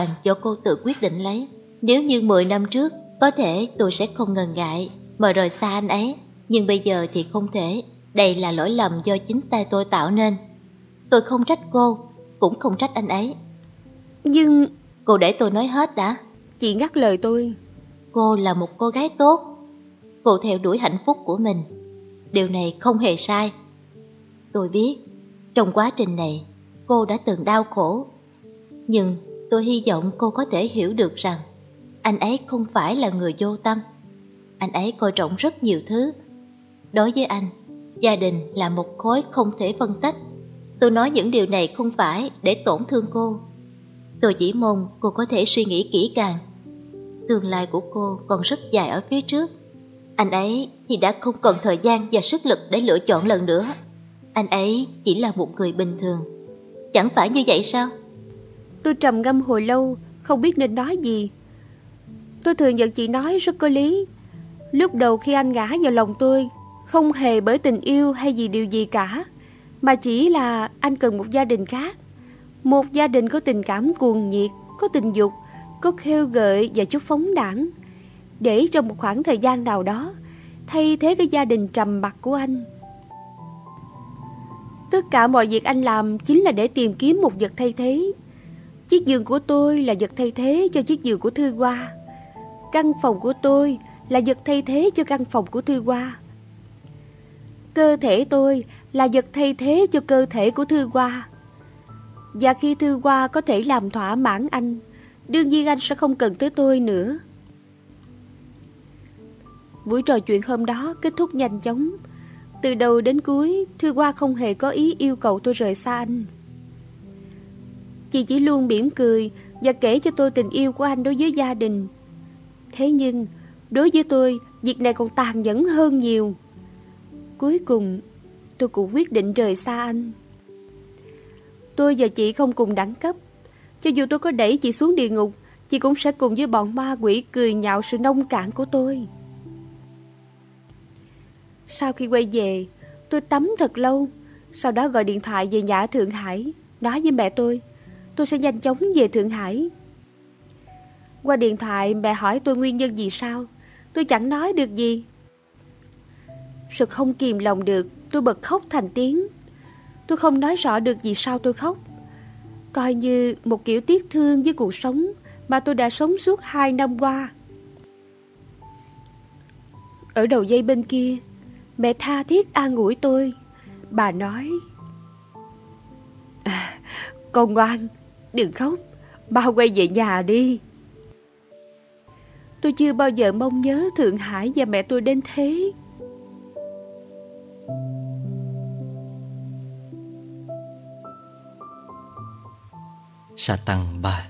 cho cô tự quyết định lấy. Nếu như 10 năm trước, có thể tôi sẽ không ngần ngại mà rời xa anh ấy, nhưng bây giờ thì không thể. Đây là lỗi lầm do chính tay tôi tạo nên. Tôi không trách cô, cũng không trách anh ấy. Nhưng... Cô để tôi nói hết đã. Chị ngắt lời tôi. Cô là một cô gái tốt. Cô theo đuổi hạnh phúc của mình. Điều này không hề sai. Tôi biết, trong quá trình này, cô đã từng đau khổ. Nhưng tôi hy vọng cô có thể hiểu được rằng anh ấy không phải là người vô tâm. Anh ấy coi trọng rất nhiều thứ. Đối với anh, gia đình là một khối không thể phân tách. Tôi nói những điều này không phải để tổn thương cô. Tôi chỉ mong cô có thể suy nghĩ kỹ càng. Tương lai của cô còn rất dài ở phía trước. Anh ấy thì đã không còn thời gian và sức lực để lựa chọn lần nữa. Anh ấy chỉ là một người bình thường. Chẳng phải như vậy sao? Tôi trầm ngâm hồi lâu, không biết nên nói gì. Tôi thừa nhận chị nói rất có lý. Lúc đầu khi anh ngã vào lòng tôi, không hề bởi tình yêu hay vì điều gì cả, mà chỉ là anh cần một gia đình khác. Một gia đình có tình cảm cuồng nhiệt, có tình dục, có khêu gợi và chút phóng đãng, để trong một khoảng thời gian nào đó thay thế cái gia đình trầm mặc của anh. Tất cả mọi việc anh làm chính là để tìm kiếm một vật thay thế. Chiếc giường của tôi là vật thay thế cho chiếc giường của Thư Hoa. Căn phòng của tôi là vật thay thế cho căn phòng của Thư Hoa. Cơ thể tôi là vật thay thế cho cơ thể của Thư Hoa. Và khi Thư Hoa có thể làm thỏa mãn anh, đương nhiên anh sẽ không cần tới tôi nữa. Buổi trò chuyện hôm đó kết thúc nhanh chóng. Từ đầu đến cuối, Thư Hoa không hề có ý yêu cầu tôi rời xa anh. Chị chỉ luôn mỉm cười và kể cho tôi tình yêu của anh đối với gia đình. Thế nhưng, đối với tôi, việc này còn tàn nhẫn hơn nhiều. Cuối cùng, tôi cũng quyết định rời xa anh. Tôi và chị không cùng đẳng cấp. Cho dù tôi có đẩy chị xuống địa ngục, chị cũng sẽ cùng với bọn ma quỷ cười nhạo sự nông cạn của tôi. Sau khi quay về, tôi tắm thật lâu. Sau đó gọi điện thoại về nhà ở Thượng Hải, nói với mẹ tôi sẽ nhanh chóng về Thượng Hải. Qua điện thoại mẹ hỏi tôi nguyên nhân vì sao. Tôi chẳng nói được gì. Sự không kìm lòng được, tôi bật khóc thành tiếng. Tôi không nói rõ được vì sao tôi khóc. Coi như một kiểu tiếc thương với cuộc sống mà tôi đã sống suốt 2 năm qua. Ở đầu dây bên kia, mẹ tha thiết an ủi tôi. Bà nói: con ngoan, đừng khóc, mau quay về nhà đi. Tôi chưa bao giờ mong nhớ Thượng Hải và mẹ tôi đến thế. Sa Tăng 3.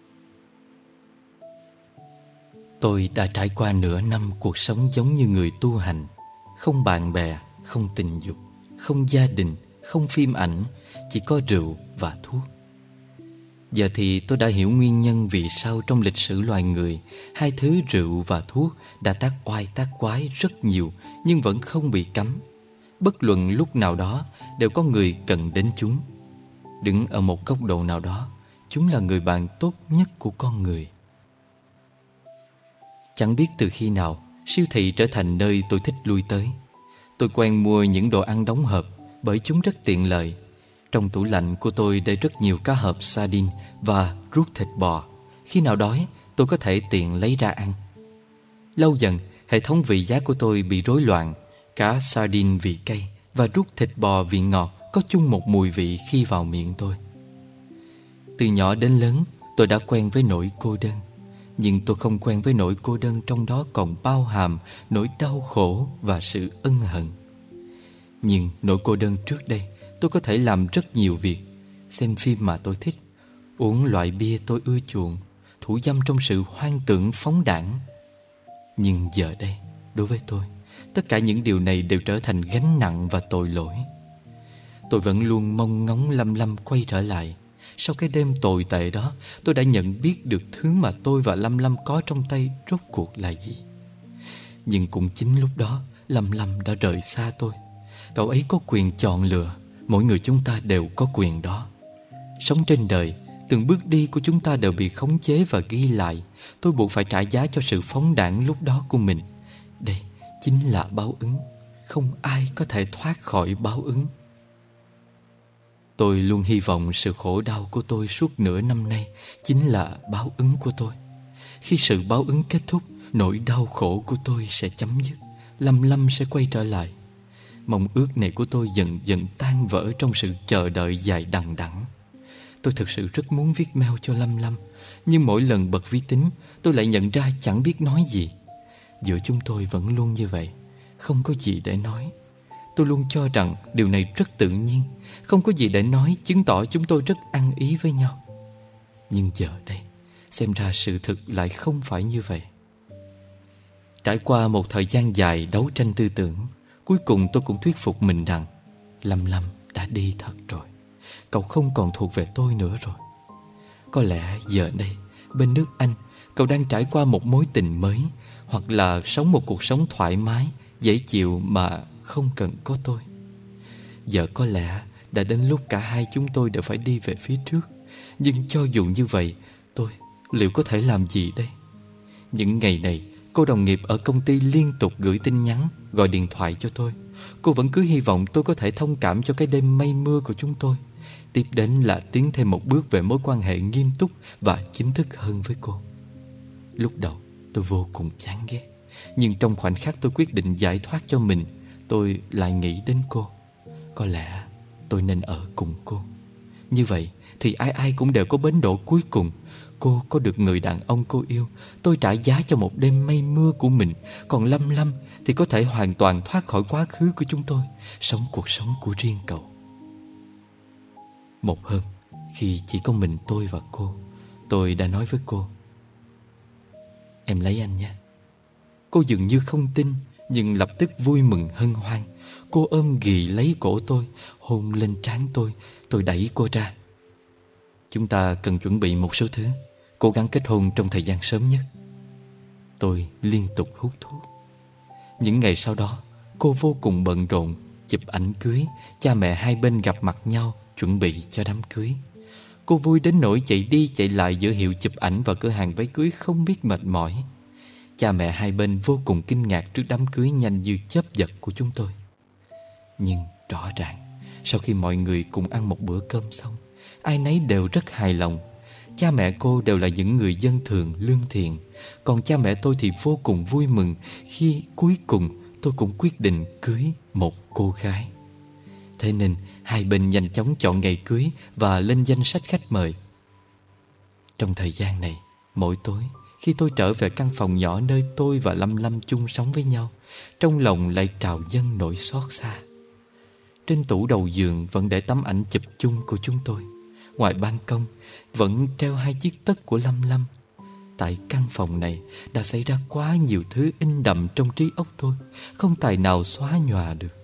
Tôi đã trải qua nửa năm cuộc sống giống như người tu hành. Không bạn bè, không tình dục, không gia đình, không phim ảnh, chỉ có rượu và thuốc. Giờ thì tôi đã hiểu nguyên nhân vì sao trong lịch sử loài người, hai thứ rượu và thuốc đã tác oai tác quái rất nhiều nhưng vẫn không bị cấm. Bất luận lúc nào đó đều có người cần đến chúng. Đứng ở một góc độ nào đó, chúng là người bạn tốt nhất của con người. Chẳng biết từ khi nào, siêu thị trở thành nơi tôi thích lui tới. Tôi quen mua những đồ ăn đóng hộp bởi chúng rất tiện lợi. Trong tủ lạnh của tôi để rất nhiều cá hộp sardine và ruốc thịt bò. Khi nào đói, tôi có thể tiện lấy ra ăn. Lâu dần, hệ thống vị giác của tôi bị rối loạn. Cá sardine vị cay và ruốc thịt bò vị ngọt có chung một mùi vị khi vào miệng tôi. Từ nhỏ đến lớn, tôi đã quen với nỗi cô đơn. Nhưng tôi không quen với nỗi cô đơn trong đó còn bao hàm nỗi đau khổ và sự ân hận. Nhưng nỗi cô đơn trước đây, tôi có thể làm rất nhiều việc. Xem phim mà tôi thích, uống loại bia tôi ưa chuộng, thủ dâm trong sự hoang tưởng phóng đãng. Nhưng giờ đây, đối với tôi, tất cả những điều này đều trở thành gánh nặng và tội lỗi. Tôi vẫn luôn mong ngóng Lâm Lâm quay trở lại. Sau cái đêm tồi tệ đó, tôi đã nhận biết được thứ mà tôi và Lâm Lâm có trong tay rốt cuộc là gì. Nhưng cũng chính lúc đó, Lâm Lâm đã rời xa tôi. Cậu ấy có quyền chọn lựa, mỗi người chúng ta đều có quyền đó. Sống trên đời, Từng bước đi của chúng ta đều bị khống chế và ghi lại. Tôi buộc phải trả giá cho sự phóng đãng lúc đó của mình. Đây chính là báo ứng. Không ai có thể thoát khỏi báo ứng. Tôi luôn hy vọng sự khổ đau của tôi suốt nửa năm nay chính là báo ứng của tôi. Khi sự báo ứng kết thúc, nỗi đau khổ của tôi sẽ chấm dứt. Lâm Lâm sẽ quay trở lại. Mong ước này của tôi dần dần tan vỡ trong sự chờ đợi dài đằng đẵng. Tôi thực sự rất muốn viết mail cho Lâm Lâm, nhưng mỗi lần bật vi tính, tôi lại nhận ra chẳng biết nói gì. Giữa chúng tôi vẫn luôn như vậy, không có gì để nói. Tôi luôn cho rằng điều này rất tự nhiên. Không có gì để nói chứng tỏ chúng tôi rất ăn ý với nhau. Nhưng giờ đây, xem ra sự thực lại không phải như vậy. Trải qua một thời gian dài đấu tranh tư tưởng, cuối cùng tôi cũng thuyết phục mình rằng Lâm Lâm đã đi thật rồi. Cậu không còn thuộc về tôi nữa rồi. Có lẽ giờ đây, bên nước Anh, cậu đang trải qua một mối tình mới, hoặc là sống một cuộc sống thoải mái, dễ chịu mà không cần có tôi. Giờ có lẽ đã đến lúc cả hai chúng tôi đều phải đi về phía trước. Nhưng cho dù như vậy, tôi liệu có thể làm gì đây? Những ngày này, cô đồng nghiệp ở công ty liên tục gửi tin nhắn, gọi điện thoại cho tôi. Cô vẫn cứ hy vọng tôi có thể thông cảm cho cái đêm mây mưa của chúng tôi. Tiếp đến là tiến thêm một bước về mối quan hệ nghiêm túc và chính thức hơn với cô. Lúc đầu tôi vô cùng chán ghét, nhưng trong khoảnh khắc tôi quyết định giải thoát cho mình, tôi lại nghĩ đến cô. Có lẽ tôi nên ở cùng cô. Như vậy thì ai ai cũng đều có bến đỗ cuối cùng. Cô có được người đàn ông cô yêu, tôi trả giá cho một đêm mây mưa của mình. Còn Lâm Lâm thì có thể hoàn toàn thoát khỏi quá khứ của chúng tôi, sống cuộc sống của riêng cậu. Một hôm, khi chỉ có mình tôi và cô, tôi đã nói với cô: "Em lấy anh nha." Cô dường như không tin, nhưng lập tức vui mừng hân hoan. Cô ôm ghì lấy cổ tôi, hôn lên trán tôi đẩy cô ra. "Chúng ta cần chuẩn bị một số thứ, cố gắng kết hôn trong thời gian sớm nhất." Tôi liên tục hút thuốc. Những ngày sau đó, cô vô cùng bận rộn, chụp ảnh cưới, cha mẹ hai bên gặp mặt nhau, chuẩn bị cho đám cưới. Cô vui đến nỗi chạy đi chạy lại giữa hiệu chụp ảnh và cửa hàng váy cưới không biết mệt mỏi. Cha mẹ hai bên vô cùng kinh ngạc trước đám cưới nhanh như chớp giật của chúng tôi. Nhưng rõ ràng, sau khi mọi người cùng ăn một bữa cơm xong, ai nấy đều rất hài lòng. Cha mẹ cô đều là những người dân thường lương thiện, còn cha mẹ tôi thì vô cùng vui mừng khi cuối cùng tôi cũng quyết định cưới một cô gái. Thế nên hai bên nhanh chóng chọn ngày cưới và lên danh sách khách mời. Trong thời gian này, mỗi tối khi tôi trở về căn phòng nhỏ nơi tôi và Lâm Lâm chung sống với nhau, trong lòng lại trào dâng nỗi xót xa. Trên tủ đầu giường vẫn để tấm ảnh chụp chung của chúng tôi. Ngoài ban công vẫn treo hai chiếc tất của Lâm Lâm. Tại căn phòng này đã xảy ra quá nhiều thứ in đậm trong trí óc tôi, không tài nào xóa nhòa được.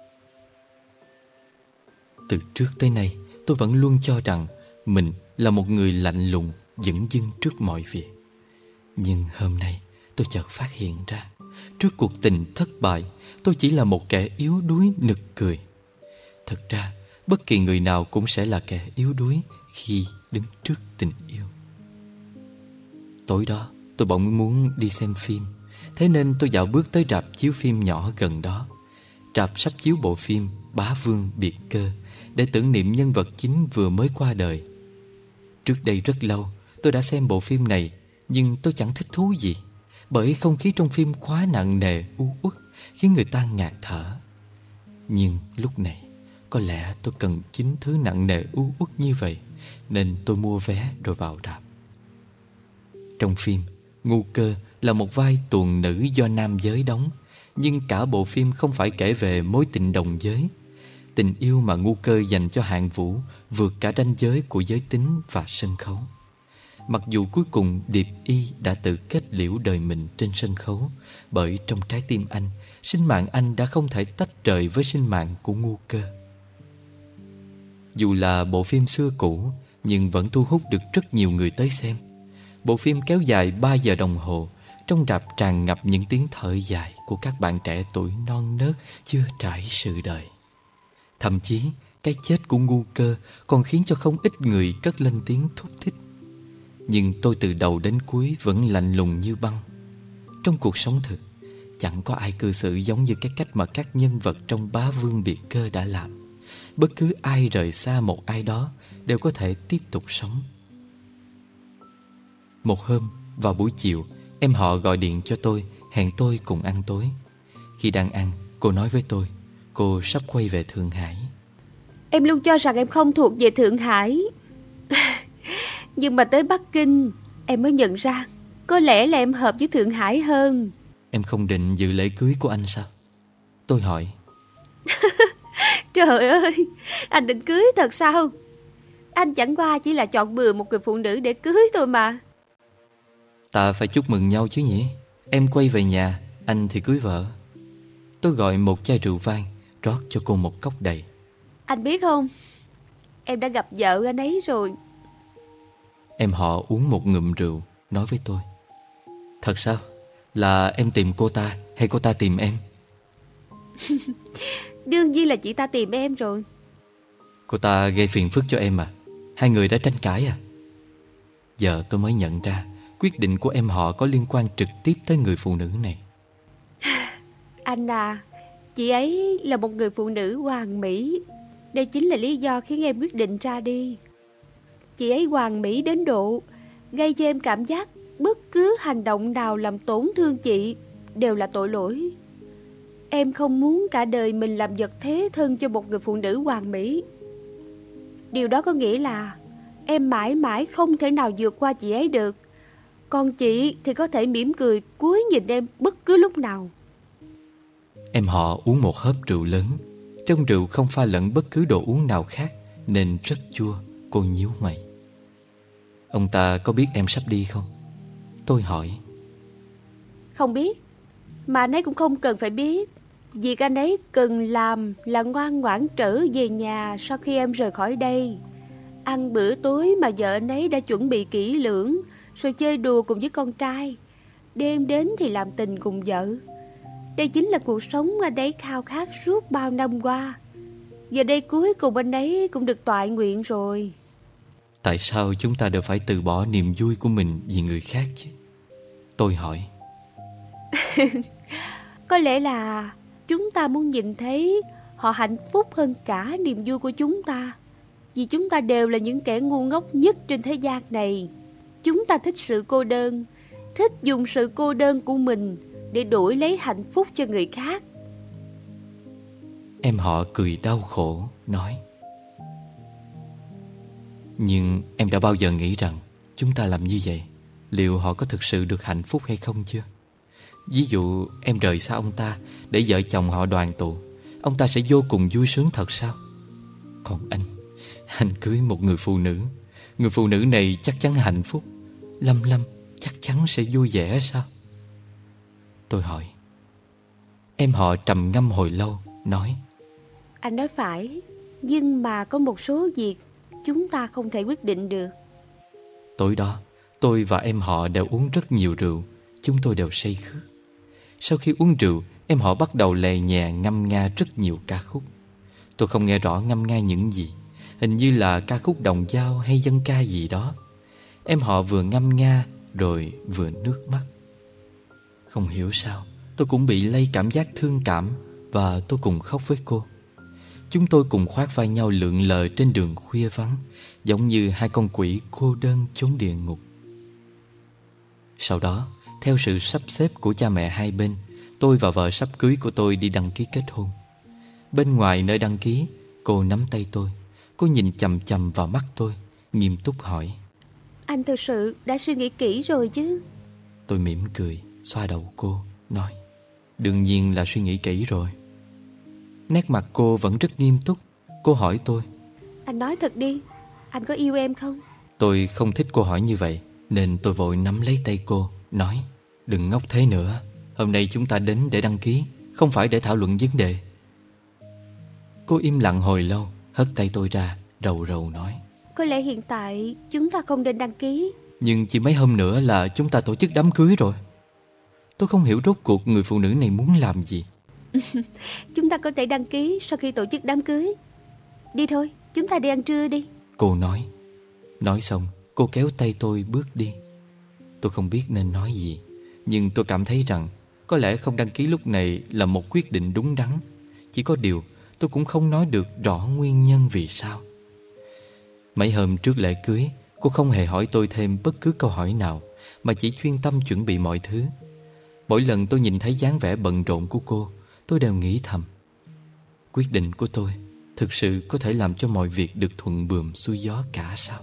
Từ trước tới nay, tôi vẫn luôn cho rằng mình là một người lạnh lùng, dửng dưng trước mọi việc. Nhưng hôm nay tôi chợt phát hiện ra, trước cuộc tình thất bại, tôi chỉ là một kẻ yếu đuối nực cười. Thật ra, bất kỳ người nào cũng sẽ là kẻ yếu đuối khi đứng trước tình yêu. Tối đó, tôi bỗng muốn đi xem phim. Thế nên tôi dạo bước tới rạp chiếu phim nhỏ gần đó. Rạp sắp chiếu bộ phim Bá Vương Biệt Cơ để tưởng niệm nhân vật chính vừa mới qua đời. Trước đây rất lâu, tôi đã xem bộ phim này, nhưng tôi chẳng thích thú gì, bởi không khí trong phim quá nặng nề, u uất, khiến người ta ngạt thở. Nhưng lúc này, có lẽ tôi cần chính thứ nặng nề u uất như vậy, nên tôi mua vé rồi vào rạp. Trong phim, Ngu Cơ là một vai tuồng nữ do nam giới đóng, nhưng cả bộ phim không phải kể về mối tình đồng giới. Tình yêu mà Ngu Cơ dành cho Hạng Vũ vượt cả ranh giới của giới tính và sân khấu. Mặc dù cuối cùng Điệp Y đã tự kết liễu đời mình trên sân khấu, bởi trong trái tim anh, sinh mạng anh đã không thể tách rời với sinh mạng của Ngu Cơ. Dù là bộ phim xưa cũ, nhưng vẫn thu hút được rất nhiều người tới xem. Bộ phim kéo dài 3 giờ đồng hồ, trong rạp tràn ngập những tiếng thở dài của các bạn trẻ tuổi non nớt chưa trải sự đời. Thậm chí, Cái chết của ngu cơ còn khiến cho không ít người cất lên tiếng thúc thích. Nhưng tôi từ đầu đến cuối vẫn lạnh lùng như băng. Trong cuộc sống thực, chẳng có ai cư xử giống như cái cách mà các nhân vật trong Bá Vương Biệt Cơ đã làm. Bất cứ ai rời xa một ai đó đều có thể tiếp tục sống. Một hôm, vào buổi chiều, em họ gọi điện cho tôi, hẹn tôi cùng ăn tối. Khi đang ăn, cô nói với tôi, cô sắp quay về Thượng Hải. Em luôn cho rằng em không thuộc về Thượng Hải. Nhưng mà tới Bắc Kinh, em mới nhận ra có lẽ là em hợp với Thượng Hải hơn. Em không định dự lễ cưới của anh sao? Tôi hỏi. Trời ơi, anh định cưới thật sao? Anh chẳng qua chỉ là chọn bừa một người phụ nữ để cưới thôi mà. Ta phải chúc mừng nhau chứ nhỉ? Em quay về nhà, anh thì cưới vợ. Tôi gọi một chai rượu vang, rót cho cô một cốc đầy. Anh biết không, em đã gặp vợ anh ấy rồi. Em họ uống một ngụm rượu, nói với tôi. Thật sao? Là em tìm cô ta hay cô ta tìm em? Đương nhiên là chị ta tìm em rồi. Cô ta gây phiền phức cho em à? Hai người đã tranh cãi à? Giờ tôi mới nhận ra quyết định của em họ có liên quan trực tiếp tới người phụ nữ này. Anh à, chị ấy là một người phụ nữ hoàn mỹ. Đây chính là lý do khiến em quyết định ra đi. Chị ấy hoàn mỹ đến độ gây cho em cảm giác bất cứ hành động nào làm tổn thương chị đều là tội lỗi. Em không muốn cả đời mình làm vật thế thân cho một người phụ nữ hoàn mỹ. Điều đó có nghĩa là em mãi mãi không thể nào vượt qua chị ấy được. Còn chị thì có thể mỉm cười cúi nhìn em bất cứ lúc nào. Em họ uống một hớp rượu lớn. Trong rượu không pha lẫn bất cứ đồ uống nào khác nên rất chua. Cô nhíu mày. Ông ta có biết em sắp đi không? Tôi hỏi. Không biết. Mà anh ấy cũng không cần phải biết. Việc anh ấy cần làm là ngoan ngoãn trở về nhà sau khi em rời khỏi đây. Ăn bữa tối mà vợ anh ấy đã chuẩn bị kỹ lưỡng, rồi chơi đùa cùng với con trai. Đêm đến thì làm tình cùng vợ. Đây chính là cuộc sống anh ấy khao khát suốt bao năm qua. Giờ đây cuối cùng anh ấy cũng được toại nguyện rồi. Tại sao chúng ta đều phải từ bỏ niềm vui của mình vì người khác chứ? Tôi hỏi. Có lẽ là chúng ta muốn nhìn thấy họ hạnh phúc hơn cả niềm vui của chúng ta. Vì chúng ta đều là những kẻ ngu ngốc nhất trên thế gian này. Chúng ta thích sự cô đơn, thích dùng sự cô đơn của mình để đổi lấy hạnh phúc cho người khác. Em họ cười đau khổ, nói. Nhưng em đã bao giờ nghĩ rằng chúng ta làm như vậy, liệu họ có thực sự được hạnh phúc hay không chưa? Ví dụ em rời xa ông ta để vợ chồng họ đoàn tụ, ông ta sẽ vô cùng vui sướng thật sao? Còn anh cưới một người phụ nữ, người phụ nữ này chắc chắn hạnh phúc, Lâm chắc chắn sẽ vui vẻ sao? Tôi hỏi. Em họ trầm ngâm hồi lâu, nói. Anh nói phải, nhưng mà có một số việc chúng ta không thể quyết định được. Tối đó, tôi và em họ đều uống rất nhiều rượu. Chúng tôi đều say khướt. Sau khi uống rượu, em họ bắt đầu lè nhè ngâm nga rất nhiều ca khúc. Tôi không nghe rõ ngâm nga những gì. Hình như là ca khúc đồng dao hay dân ca gì đó. Em họ vừa ngâm nga rồi vừa nước mắt. Không hiểu sao, tôi cũng bị lây cảm giác thương cảm và tôi cùng khóc với cô. Chúng tôi cùng khoác vai nhau lượn lờ trên đường khuya vắng, giống như hai con quỷ cô đơn chốn địa ngục. Sau đó, theo sự sắp xếp của cha mẹ hai bên, tôi và vợ sắp cưới của tôi đi đăng ký kết hôn. Bên ngoài nơi đăng ký, cô nắm tay tôi. Cô nhìn chằm chằm vào mắt tôi, nghiêm túc hỏi. Anh thực sự đã suy nghĩ kỹ rồi chứ? Tôi mỉm cười, xoa đầu cô, nói. Đương nhiên là suy nghĩ kỹ rồi. Nét mặt cô vẫn rất nghiêm túc. Cô hỏi tôi. Anh nói thật đi, anh có yêu em không? Tôi không thích cô hỏi như vậy, nên tôi vội nắm lấy tay cô, nói. Đừng ngốc thế nữa. Hôm nay chúng ta đến để đăng ký, không phải để thảo luận vấn đề. Cô im lặng hồi lâu, hất tay tôi ra, rầu rầu nói. Có lẽ hiện tại chúng ta không nên đăng ký. Nhưng chỉ mấy hôm nữa là chúng ta tổ chức đám cưới rồi. Tôi không hiểu rốt cuộc người phụ nữ này muốn làm gì. Chúng ta có thể đăng ký sau khi tổ chức đám cưới. Đi thôi, chúng ta đi ăn trưa đi. Cô nói. Nói xong, cô kéo tay tôi bước đi. Tôi không biết nên nói gì, nhưng tôi cảm thấy rằng có lẽ không đăng ký lúc này là một quyết định đúng đắn. Chỉ có điều tôi cũng không nói được rõ nguyên nhân vì sao. Mấy hôm trước lễ cưới, cô không hề hỏi tôi thêm bất cứ câu hỏi nào, mà chỉ chuyên tâm chuẩn bị mọi thứ. Mỗi lần tôi nhìn thấy dáng vẻ bận rộn của cô, tôi đều nghĩ thầm, quyết định của tôi thực sự có thể làm cho mọi việc được thuận buồm xuôi gió cả sao?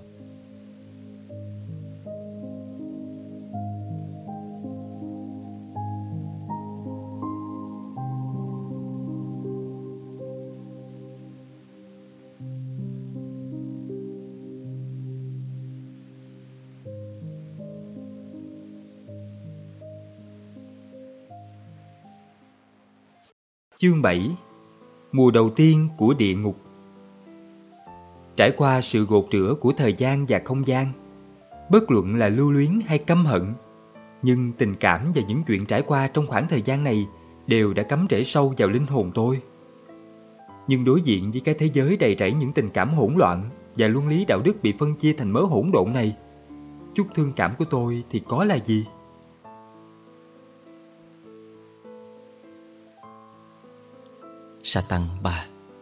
Chương 7. Mùa đầu tiên của địa ngục. Trải qua sự gột rửa của thời gian và không gian, bất luận là lưu luyến hay căm hận, nhưng tình cảm và những chuyện trải qua trong khoảng thời gian này đều đã cắm rễ sâu vào linh hồn tôi. Nhưng đối diện với cái thế giới đầy rẫy những tình cảm hỗn loạn và luân lý đạo đức bị phân chia thành mớ hỗn độn này, chút thương cảm của tôi thì có là gì? Sa Tăng 3.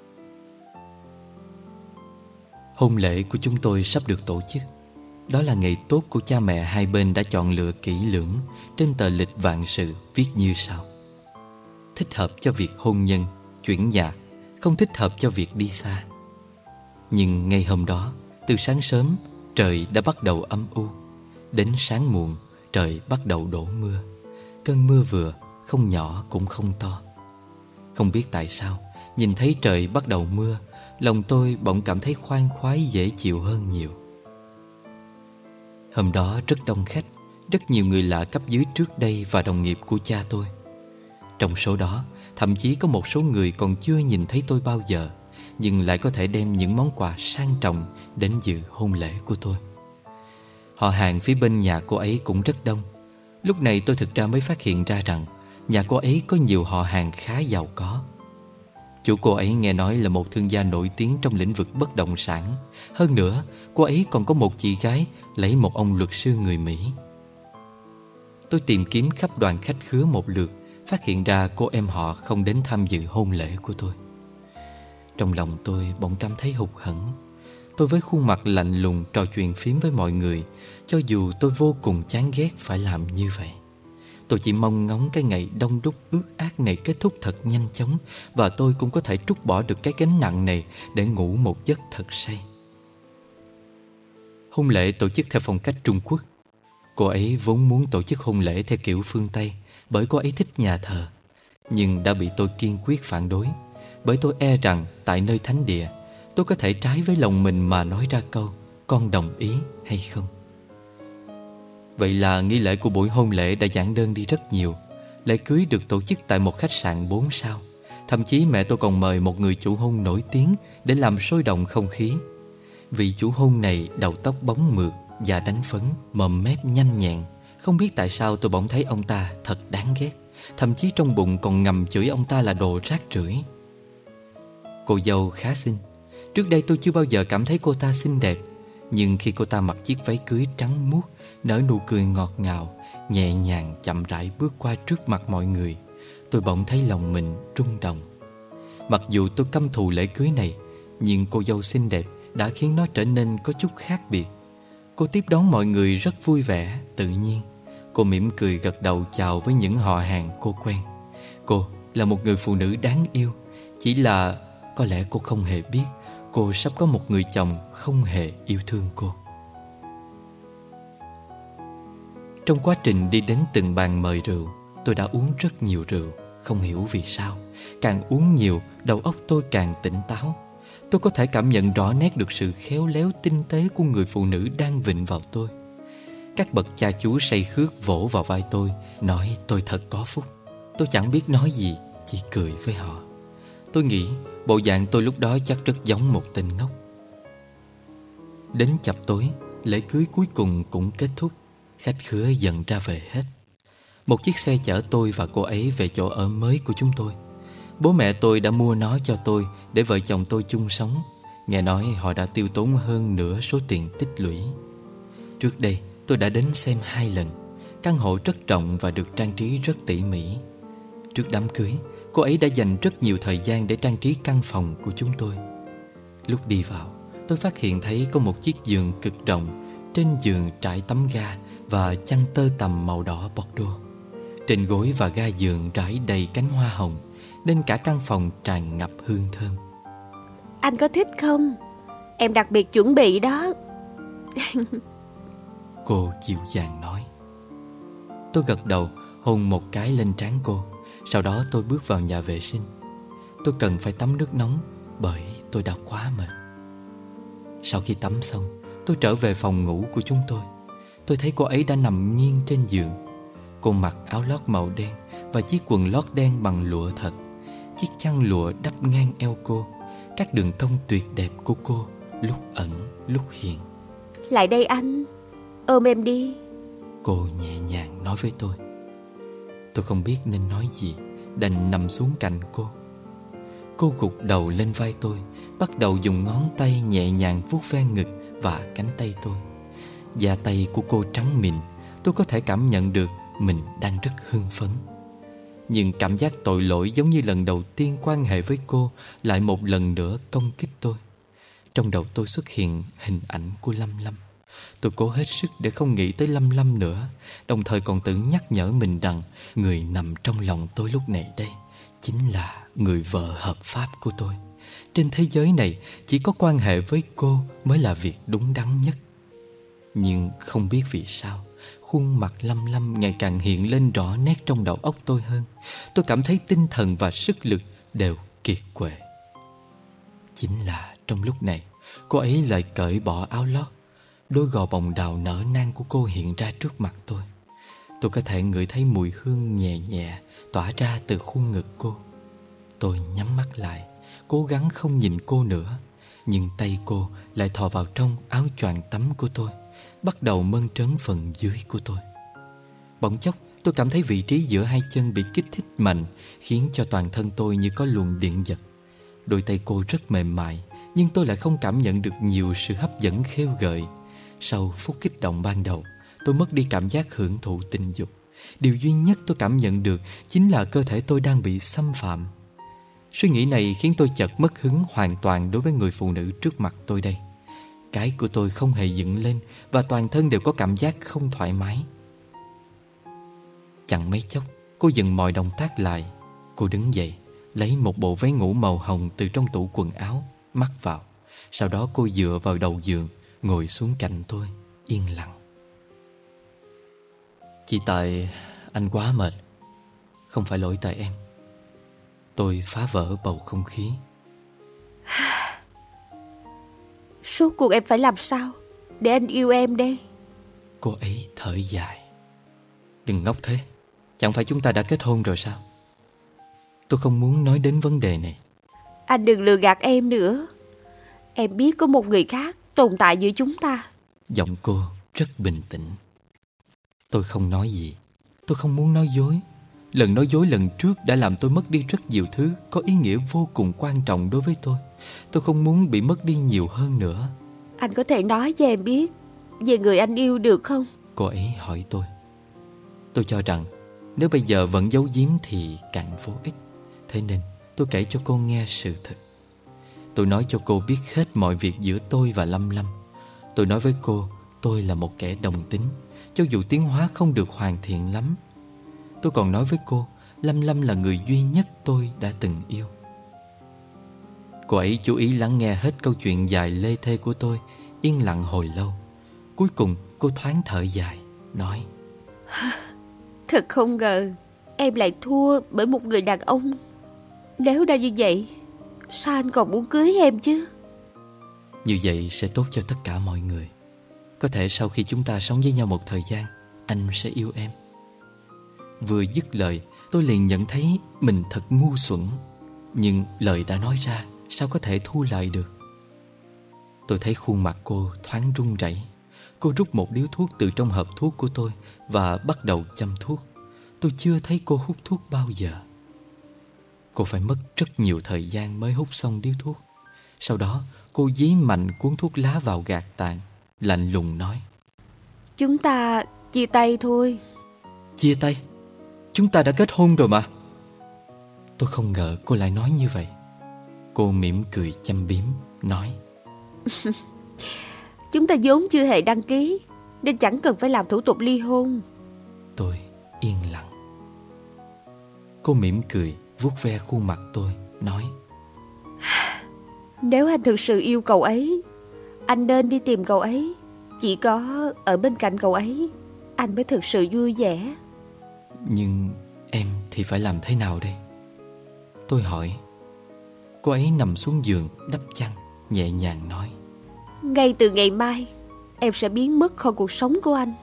Hôn lễ của chúng tôi sắp được tổ chức. Đó là ngày tốt của cha mẹ hai bên đã chọn lựa kỹ lưỡng trên tờ lịch vạn sự viết như sau: thích hợp cho việc hôn nhân, chuyển nhà, không thích hợp cho việc đi xa. Nhưng ngay hôm đó, từ sáng sớm, trời đã bắt đầu âm u. Đến sáng muộn, trời bắt đầu đổ mưa. Cơn mưa vừa, không nhỏ cũng không to. Không biết tại sao, nhìn thấy trời bắt đầu mưa, lòng tôi bỗng cảm thấy khoan khoái dễ chịu hơn nhiều. Hôm đó rất đông khách, rất nhiều người lạ cấp dưới trước đây và đồng nghiệp của cha tôi. Trong số đó, thậm chí có một số người còn chưa nhìn thấy tôi bao giờ, nhưng lại có thể đem những món quà sang trọng đến dự hôn lễ của tôi. Họ hàng phía bên nhà cô ấy cũng rất đông. Lúc này tôi thực ra mới phát hiện ra rằng nhà cô ấy có nhiều họ hàng khá giàu có. Chủ cô ấy nghe nói là một thương gia nổi tiếng trong lĩnh vực bất động sản. Hơn nữa, cô ấy còn có một chị gái lấy một ông luật sư người Mỹ. Tôi tìm kiếm khắp đoàn khách khứa một lượt, phát hiện ra cô em họ không đến tham dự hôn lễ của tôi. Trong lòng tôi bỗng cảm thấy hụt hẫng. Tôi với khuôn mặt lạnh lùng trò chuyện phím với mọi người, cho dù tôi vô cùng chán ghét phải làm như vậy. Tôi chỉ mong ngóng cái ngày đông đúc ướt át này kết thúc thật nhanh chóng, và tôi cũng có thể trút bỏ được cái gánh nặng này để ngủ một giấc thật say. Hôn lễ tổ chức theo phong cách Trung Quốc. Cô ấy vốn muốn tổ chức hôn lễ theo kiểu phương Tây, bởi cô ấy thích nhà thờ, nhưng đã bị tôi kiên quyết phản đối, bởi tôi e rằng tại nơi thánh địa, tôi có thể trái với lòng mình mà nói ra câu "con đồng ý" hay không. Vậy là nghi lễ của buổi hôn lễ đã giản đơn đi rất nhiều. Lễ cưới được tổ chức tại một khách sạn 4 sao. Thậm chí mẹ tôi còn mời một người chủ hôn nổi tiếng để làm sôi động không khí. Vị chủ hôn này đầu tóc bóng mượt, da đánh phấn, mồm mép nhanh nhẹn. Không biết tại sao tôi bỗng thấy ông ta thật đáng ghét. Thậm chí trong bụng còn ngầm chửi ông ta là đồ rác rưởi. Cô dâu khá xinh. Trước đây tôi chưa bao giờ cảm thấy cô ta xinh đẹp. Nhưng khi cô ta mặc chiếc váy cưới trắng muốt, nở nụ cười ngọt ngào, nhẹ nhàng chậm rãi bước qua trước mặt mọi người, tôi bỗng thấy lòng mình rung động. Mặc dù tôi căm thù lễ cưới này, nhưng cô dâu xinh đẹp đã khiến nó trở nên có chút khác biệt. Cô tiếp đón mọi người rất vui vẻ, tự nhiên. Cô mỉm cười gật đầu chào với những họ hàng cô quen. Cô là một người phụ nữ đáng yêu. Chỉ là có lẽ cô không hề biết cô sắp có một người chồng không hề yêu thương cô. Trong quá trình đi đến từng bàn mời rượu, tôi đã uống rất nhiều rượu. Không hiểu vì sao, càng uống nhiều, đầu óc tôi càng tỉnh táo. Tôi có thể cảm nhận rõ nét được sự khéo léo tinh tế của người phụ nữ đang vịn vào tôi. Các bậc cha chú say khước vỗ vào vai tôi, nói tôi thật có phúc. Tôi chẳng biết nói gì, chỉ cười với họ. Tôi nghĩ bộ dạng tôi lúc đó chắc rất giống một tên ngốc. Đến chập tối, lễ cưới cuối cùng cũng kết thúc. Khách khứa dần ra về hết. Một chiếc xe chở tôi và cô ấy về chỗ ở mới của chúng tôi. Bố mẹ tôi đã mua nó cho tôi để vợ chồng tôi chung sống. Nghe nói họ đã tiêu tốn hơn nửa số tiền tích lũy. Trước đây tôi đã đến xem 2 lần. Căn hộ rất rộng và được trang trí rất tỉ mỉ. Trước đám cưới, cô ấy đã dành rất nhiều thời gian để trang trí căn phòng của chúng tôi. Lúc đi vào, tôi phát hiện thấy có một chiếc giường cực rộng. Trên giường trải tấm ga và chăn tơ tằm màu đỏ Bordeaux. Trên gối và ga giường rải đầy cánh hoa hồng, nên cả căn phòng tràn ngập hương thơm. Anh có thích không? Em đặc biệt chuẩn bị đó. Cô dịu dàng nói. Tôi gật đầu, hôn một cái lên trán cô. Sau đó tôi bước vào nhà vệ sinh. Tôi cần phải tắm nước nóng bởi tôi đã quá mệt. Sau khi tắm xong, tôi trở về phòng ngủ của chúng tôi. Tôi thấy cô ấy đã nằm nghiêng trên giường. Cô mặc áo lót màu đen và chiếc quần lót đen bằng lụa thật. Chiếc chăn lụa đắp ngang eo cô. Các đường cong tuyệt đẹp của cô lúc ẩn lúc hiện. Lại đây anh, ôm em đi. Cô nhẹ nhàng nói với tôi. Tôi không biết nên nói gì, đành nằm xuống cạnh cô. Cô gục đầu lên vai tôi, bắt đầu dùng ngón tay nhẹ nhàng vuốt ve ngực và cánh tay tôi. Da tay của cô trắng mịn, tôi có thể cảm nhận được mình đang rất hưng phấn. Nhưng cảm giác tội lỗi giống như lần đầu tiên quan hệ với cô lại một lần nữa công kích tôi. Trong đầu tôi xuất hiện hình ảnh của Lâm Lâm. Tôi cố hết sức để không nghĩ tới Lâm Lâm nữa, đồng thời còn tự nhắc nhở mình rằng người nằm trong lòng tôi lúc này đây chính là người vợ hợp pháp của tôi. Trên thế giới này chỉ có quan hệ với cô mới là việc đúng đắn nhất. Nhưng không biết vì sao, khuôn mặt Lâm Lâm ngày càng hiện lên rõ nét trong đầu óc tôi hơn. Tôi cảm thấy tinh thần và sức lực đều kiệt quệ. Chính là trong lúc này, cô ấy lại cởi bỏ áo lót. Đôi gò bồng đào nở nang của cô hiện ra trước mặt tôi. Tôi có thể ngửi thấy mùi hương nhẹ nhẹ tỏa ra từ khuôn ngực cô. Tôi nhắm mắt lại, cố gắng không nhìn cô nữa. Nhưng tay cô lại thò vào trong áo choàng tắm của tôi, bắt đầu mơn trớn phần dưới của tôi. Bỗng chốc tôi cảm thấy vị trí giữa hai chân bị kích thích mạnh, khiến cho toàn thân tôi như có luồng điện giật. Đôi tay cô rất mềm mại, nhưng tôi lại không cảm nhận được nhiều sự hấp dẫn khêu gợi. Sau phút kích động ban đầu, tôi mất đi cảm giác hưởng thụ tình dục. Điều duy nhất tôi cảm nhận được chính là cơ thể tôi đang bị xâm phạm. Suy nghĩ này khiến tôi chợt mất hứng hoàn toàn đối với người phụ nữ trước mặt tôi đây. Cái của tôi không hề dựng lên và toàn thân đều có cảm giác không thoải mái. Chẳng mấy chốc, cô dừng mọi động tác lại. Cô đứng dậy, lấy một bộ váy ngủ màu hồng từ trong tủ quần áo, mắc vào. Sau đó cô dựa vào đầu giường, ngồi xuống cạnh tôi, yên lặng. Chỉ tại anh quá mệt, không phải lỗi tại em. Tôi phá vỡ bầu không khí. Suốt cuộc em phải làm sao để anh yêu em đây? Cô ấy thở dài. Đừng ngốc thế, chẳng phải chúng ta đã kết hôn rồi sao? Tôi không muốn nói đến vấn đề này. Anh đừng lừa gạt em nữa. Em biết có một người khác tồn tại giữa chúng ta. Giọng cô rất bình tĩnh. Tôi không nói gì. Tôi không muốn nói dối. Lần nói dối lần trước đã làm tôi mất đi rất nhiều thứ có ý nghĩa vô cùng quan trọng đối với tôi. Tôi không muốn bị mất đi nhiều hơn nữa. Anh có thể nói cho em biết về người anh yêu được không? Cô ấy hỏi tôi. Tôi cho rằng nếu bây giờ vẫn giấu giếm thì càng vô ích. Thế nên tôi kể cho cô nghe sự thật. Tôi nói cho cô biết hết mọi việc giữa tôi và Lâm Lâm. Tôi nói với cô tôi là một kẻ đồng tính, cho dù tiến hóa không được hoàn thiện lắm. Tôi còn nói với cô Lâm Lâm là người duy nhất tôi đã từng yêu. Cô ấy chú ý lắng nghe hết câu chuyện dài lê thê của tôi, yên lặng hồi lâu. Cuối cùng cô thoáng thở dài, nói: Thật không ngờ em lại thua bởi một người đàn ông. Nếu đã như vậy, sao anh còn muốn cưới em chứ? Như vậy sẽ tốt cho tất cả mọi người. Có thể sau khi chúng ta sống với nhau một thời gian, anh sẽ yêu em. Vừa dứt lời, tôi liền nhận thấy mình thật ngu xuẩn. Nhưng lời đã nói ra, sao có thể thu lại được? Tôi thấy khuôn mặt cô thoáng run rẩy. Cô rút một điếu thuốc từ trong hộp thuốc của tôi và bắt đầu châm thuốc. Tôi chưa thấy cô hút thuốc bao giờ. Cô phải mất rất nhiều thời gian mới hút xong điếu thuốc. Sau đó cô dí mạnh cuốn thuốc lá vào gạt tàn, lạnh lùng nói: Chúng ta chia tay thôi. Chia tay? Chúng ta đã kết hôn rồi mà. Tôi không ngờ cô lại nói như vậy. Cô mỉm cười châm biếm, nói: Chúng ta vốn chưa hề đăng ký, nên chẳng cần phải làm thủ tục ly hôn. Tôi yên lặng. Cô mỉm cười, vuốt ve khuôn mặt tôi, nói: Nếu anh thực sự yêu cậu ấy, anh nên đi tìm cậu ấy. Chỉ có ở bên cạnh cậu ấy, anh mới thực sự vui vẻ. Nhưng em thì phải làm thế nào đây? Tôi hỏi. Cô ấy nằm xuống giường đắp chăn, nhẹ nhàng nói: Ngay từ ngày mai, em sẽ biến mất khỏi cuộc sống của anh.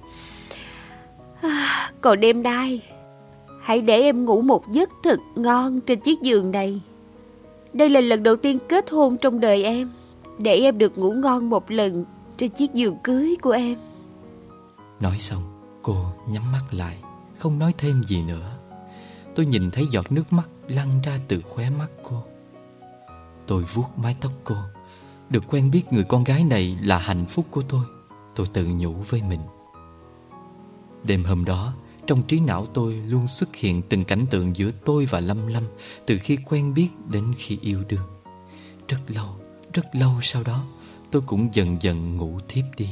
Còn đêm nay, hãy để em ngủ một giấc thật ngon trên chiếc giường này. Đây là lần đầu tiên kết hôn trong đời em, để em được ngủ ngon một lần trên chiếc giường cưới của em. Nói xong, cô nhắm mắt lại, không nói thêm gì nữa. Tôi nhìn thấy giọt nước mắt lăn ra từ khóe mắt cô. Tôi vuốt mái tóc cô. Được quen biết người con gái này là hạnh phúc của tôi tự nhủ với mình. Đêm hôm đó, trong trí não tôi luôn xuất hiện từng cảnh tượng giữa tôi và Lâm Lâm, từ khi quen biết đến khi yêu đương. Rất lâu sau đó, tôi cũng dần dần ngủ thiếp đi.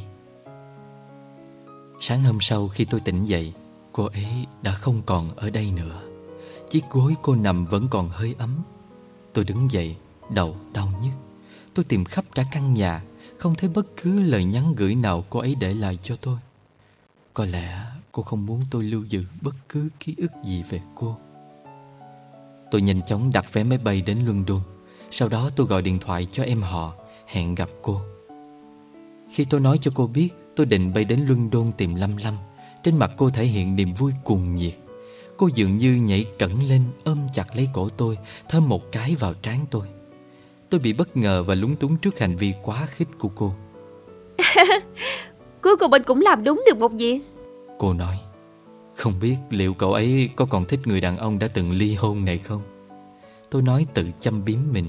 Sáng hôm sau khi tôi tỉnh dậy, cô ấy đã không còn ở đây nữa. Chiếc gối cô nằm vẫn còn hơi ấm. Tôi đứng dậy, đầu đau nhức. Tôi tìm khắp cả căn nhà, không thấy bất cứ lời nhắn gửi nào cô ấy để lại cho tôi. Có lẽ cô không muốn tôi lưu giữ bất cứ ký ức gì về cô. Tôi nhanh chóng đặt vé máy bay đến London. Sau đó tôi gọi điện thoại cho em họ, hẹn gặp cô. Khi tôi nói cho cô biết tôi định bay đến London tìm Lâm Lâm, trên mặt cô thể hiện niềm vui cuồng nhiệt. Cô dường như nhảy cẫng lên, ôm chặt lấy cổ tôi, thơm một cái vào trán tôi. Tôi bị bất ngờ và lúng túng trước hành vi quá khích của cô. Cuối cùng mình cũng làm đúng được một việc. Cô nói: Không biết liệu cậu ấy có còn thích người đàn ông đã từng ly hôn này không? Tôi nói tự châm biếm mình.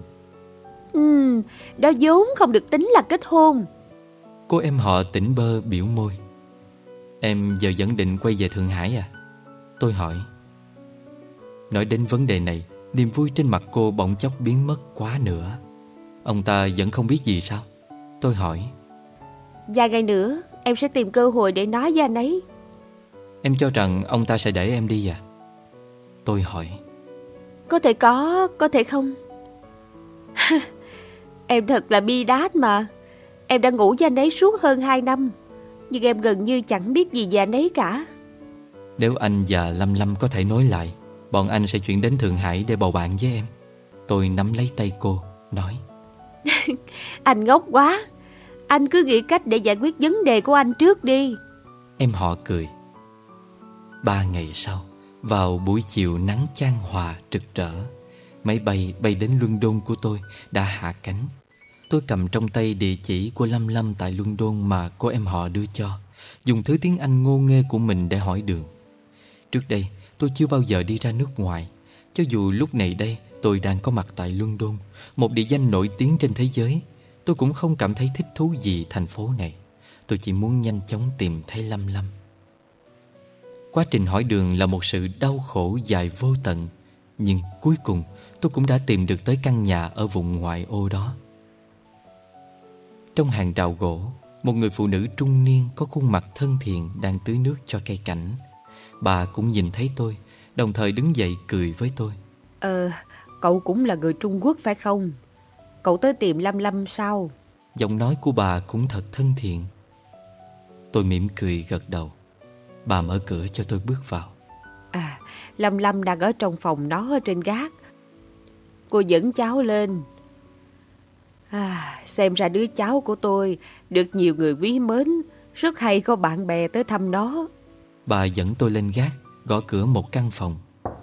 Đó vốn không được tính là kết hôn. Cô em họ tỉnh bơ biểu môi. Em giờ vẫn định quay về Thượng Hải à? Tôi hỏi. Nói đến vấn đề này, niềm vui trên mặt cô bỗng chốc biến mất quá nữa. Ông ta vẫn không biết gì sao? Tôi hỏi. Vài ngày nữa em sẽ tìm cơ hội để nói với anh ấy. Em cho rằng ông ta sẽ để em đi à? Tôi hỏi. Có thể có thể không. Em thật là bi đát mà. Em đã ngủ với anh ấy suốt hơn 2 năm, nhưng em gần như chẳng biết gì về anh ấy cả. Nếu anh và Lâm Lâm có thể nối lại, bọn anh sẽ chuyển đến Thượng Hải để bầu bạn với em. Tôi nắm lấy tay cô, nói. Anh ngốc quá. Anh cứ nghĩ cách để giải quyết vấn đề của anh trước đi. Em họ cười. 3 ngày sau, vào buổi chiều nắng chan hòa rực rỡ, máy bay bay đến London của tôi đã hạ cánh. Tôi cầm trong tay địa chỉ của Lâm Lâm tại London mà cô em họ đưa cho, dùng thứ tiếng Anh ngô nghê của mình để hỏi đường. Trước đây, tôi chưa bao giờ đi ra nước ngoài. Cho dù lúc này đây tôi đang có mặt tại London, một địa danh nổi tiếng trên thế giới, tôi cũng không cảm thấy thích thú gì thành phố này. Tôi chỉ muốn nhanh chóng tìm thấy Lâm Lâm. Quá trình hỏi đường là một sự đau khổ dài vô tận, nhưng cuối cùng tôi cũng đã tìm được tới căn nhà ở vùng ngoại ô đó. Trong hàng rào gỗ, một người phụ nữ trung niên có khuôn mặt thân thiện đang tưới nước cho cây cảnh. Bà cũng nhìn thấy tôi, đồng thời đứng dậy cười với tôi. Cậu cũng là người Trung Quốc phải không? Cậu tới tìm Lâm Lâm sao? Giọng nói của bà cũng thật thân thiện. Tôi mỉm cười gật đầu. Bà mở cửa cho tôi bước vào. Lâm Lâm đang ở trong phòng nó ở trên gác. Cô dẫn cháu lên. Xem ra đứa cháu của tôi được nhiều người quý mến, rất hay có bạn bè tới thăm nó. Bà dẫn tôi lên gác, gõ cửa một căn phòng.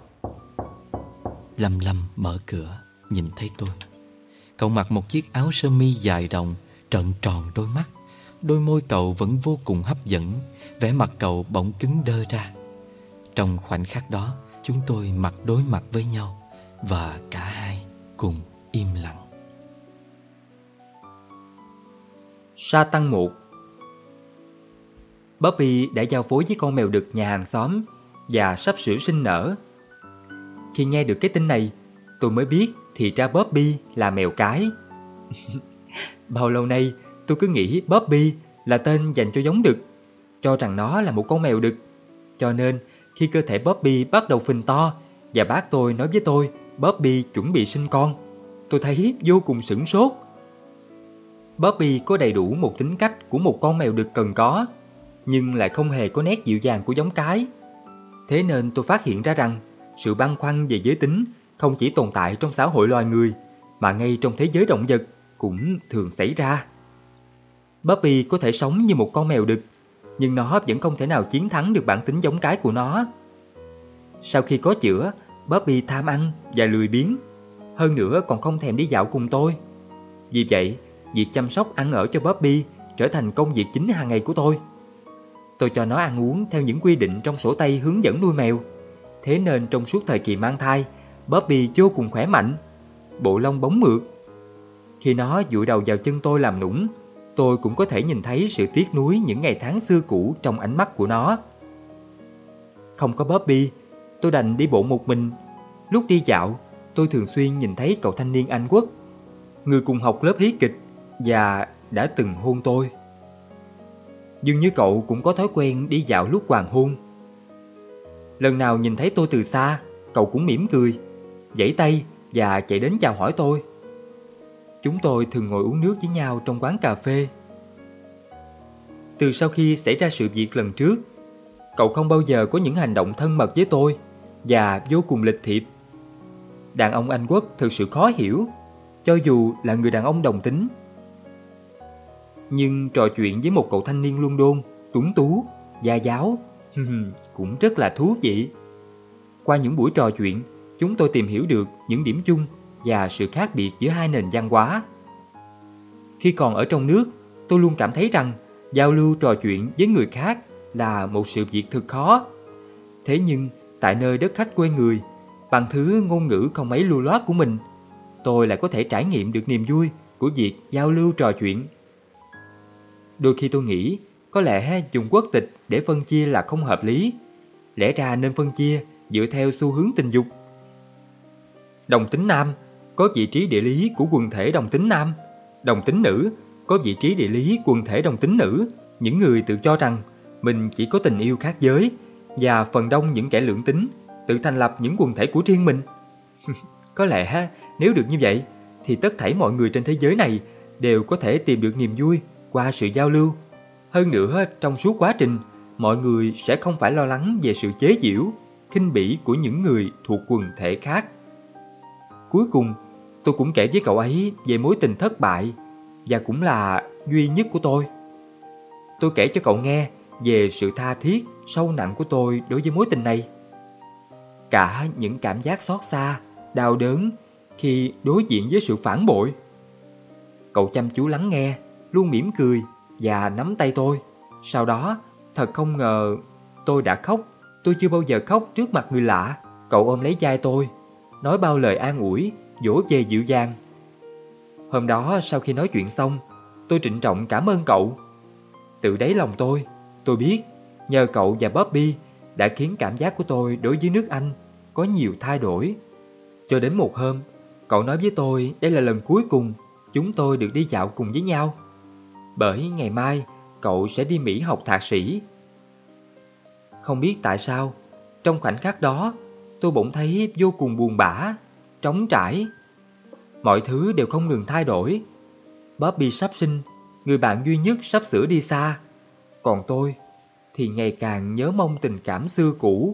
Lâm Lâm mở cửa, nhìn thấy tôi. Cậu mặc một chiếc áo sơ mi dài rộng, trợn tròn đôi mắt. Đôi môi cậu vẫn vô cùng hấp dẫn, vẻ mặt cậu bỗng cứng đơ ra. Trong khoảnh khắc đó, chúng tôi mặt đối mặt với nhau, và cả hai cùng im lặng. Sa Tăng 1. Bobby đã giao phối với con mèo đực nhà hàng xóm và sắp sửa sinh nở. Khi nghe được cái tin này, tôi mới biết thì ra Bobby là mèo cái. Bao lâu nay tôi cứ nghĩ Bobby là tên dành cho giống đực, cho rằng nó là một con mèo đực. Cho nên khi cơ thể Bobby bắt đầu phình to và bác tôi nói với tôi Bobby chuẩn bị sinh con, tôi thấy vô cùng sửng sốt. Bobby có đầy đủ một tính cách của một con mèo đực cần có, nhưng lại không hề có nét dịu dàng của giống cái. Thế nên tôi phát hiện ra rằng sự băn khoăn về giới tính không chỉ tồn tại trong xã hội loài người, mà ngay trong thế giới động vật cũng thường xảy ra. Bobby có thể sống như một con mèo đực, nhưng nó vẫn không thể nào chiến thắng được bản tính giống cái của nó. Sau khi có chữa, Bobby tham ăn và lười biếng, hơn nữa còn không thèm đi dạo cùng tôi. Vì vậy, việc chăm sóc ăn ở cho Bobby trở thành công việc chính hàng ngày của tôi. Tôi cho nó ăn uống theo những quy định trong sổ tay hướng dẫn nuôi mèo. Thế nên trong suốt thời kỳ mang thai, Bobby vô cùng khỏe mạnh, bộ lông bóng mượt. Khi nó dụi đầu vào chân tôi làm nũng, tôi cũng có thể nhìn thấy sự tiếc nuối những ngày tháng xưa cũ trong ánh mắt của nó. Không có Bobby, tôi đành đi bộ một mình. Lúc đi dạo, tôi thường xuyên nhìn thấy cậu thanh niên Anh Quốc, người cùng học lớp hí kịch và đã từng hôn tôi. Dường như cậu cũng có thói quen đi dạo lúc hoàng hôn. Lần nào nhìn thấy tôi từ xa, cậu cũng mỉm cười, vẫy tay và chạy đến chào hỏi tôi. Chúng tôi thường ngồi uống nước với nhau trong quán cà phê. Từ sau khi xảy ra sự việc lần trước, cậu không bao giờ có những hành động thân mật với tôi và vô cùng lịch thiệp. Đàn ông Anh Quốc thực sự khó hiểu, cho dù là người đàn ông đồng tính. Nhưng trò chuyện với một cậu thanh niên London, tuấn tú, gia giáo cũng rất là thú vị. Qua những buổi trò chuyện, chúng tôi tìm hiểu được những điểm chung và sự khác biệt giữa hai nền văn hóa. Khi còn ở trong nước, tôi luôn cảm thấy rằng giao lưu trò chuyện với người khác là một sự việc thực khó. Thế nhưng, tại nơi đất khách quê người, bằng thứ ngôn ngữ không mấy lưu loát của mình, tôi lại có thể trải nghiệm được niềm vui của việc giao lưu trò chuyện. Đôi khi tôi nghĩ, có lẽ dùng quốc tịch để phân chia là không hợp lý. Lẽ ra nên phân chia dựa theo xu hướng tình dục. Đồng tính nam có vị trí địa lý của quần thể đồng tính nam. Đồng tính nữ có vị trí địa lý quần thể đồng tính nữ. Những người tự cho rằng mình chỉ có tình yêu khác giới, và phần đông những kẻ lưỡng tính tự thành lập những quần thể của riêng mình. Có lẽ nếu được như vậy thì tất thảy mọi người trên thế giới này đều có thể tìm được niềm vui qua sự giao lưu. Hơn nữa, trong suốt quá trình, mọi người sẽ không phải lo lắng về sự chế giễu, khinh bỉ của những người thuộc quần thể khác. Cuối cùng, tôi cũng kể với cậu ấy về mối tình thất bại và cũng là duy nhất của tôi. Tôi kể cho cậu nghe về sự tha thiết, sâu nặng của tôi đối với mối tình này. Cả những cảm giác xót xa, đau đớn khi đối diện với sự phản bội. Cậu chăm chú lắng nghe, luôn mỉm cười và nắm tay tôi. Sau đó, thật không ngờ tôi đã khóc. Tôi chưa bao giờ khóc trước mặt người lạ. Cậu ôm lấy vai tôi, nói bao lời an ủi, dỗ về dịu dàng. Hôm đó sau khi nói chuyện xong, tôi trịnh trọng cảm ơn cậu. Từ đáy lòng tôi biết nhờ cậu và Bobby đã khiến cảm giác của tôi đối với nước Anh có nhiều thay đổi. Cho đến một hôm, cậu nói với tôi đây là lần cuối cùng chúng tôi được đi dạo cùng với nhau, bởi ngày mai cậu sẽ đi Mỹ học thạc sĩ. Không biết tại sao, trong khoảnh khắc đó, tôi bỗng thấy vô cùng buồn bã, trống trải. Mọi thứ đều không ngừng thay đổi. Bobby sắp sinh, người bạn duy nhất sắp sửa đi xa. Còn tôi thì ngày càng nhớ mong tình cảm xưa cũ.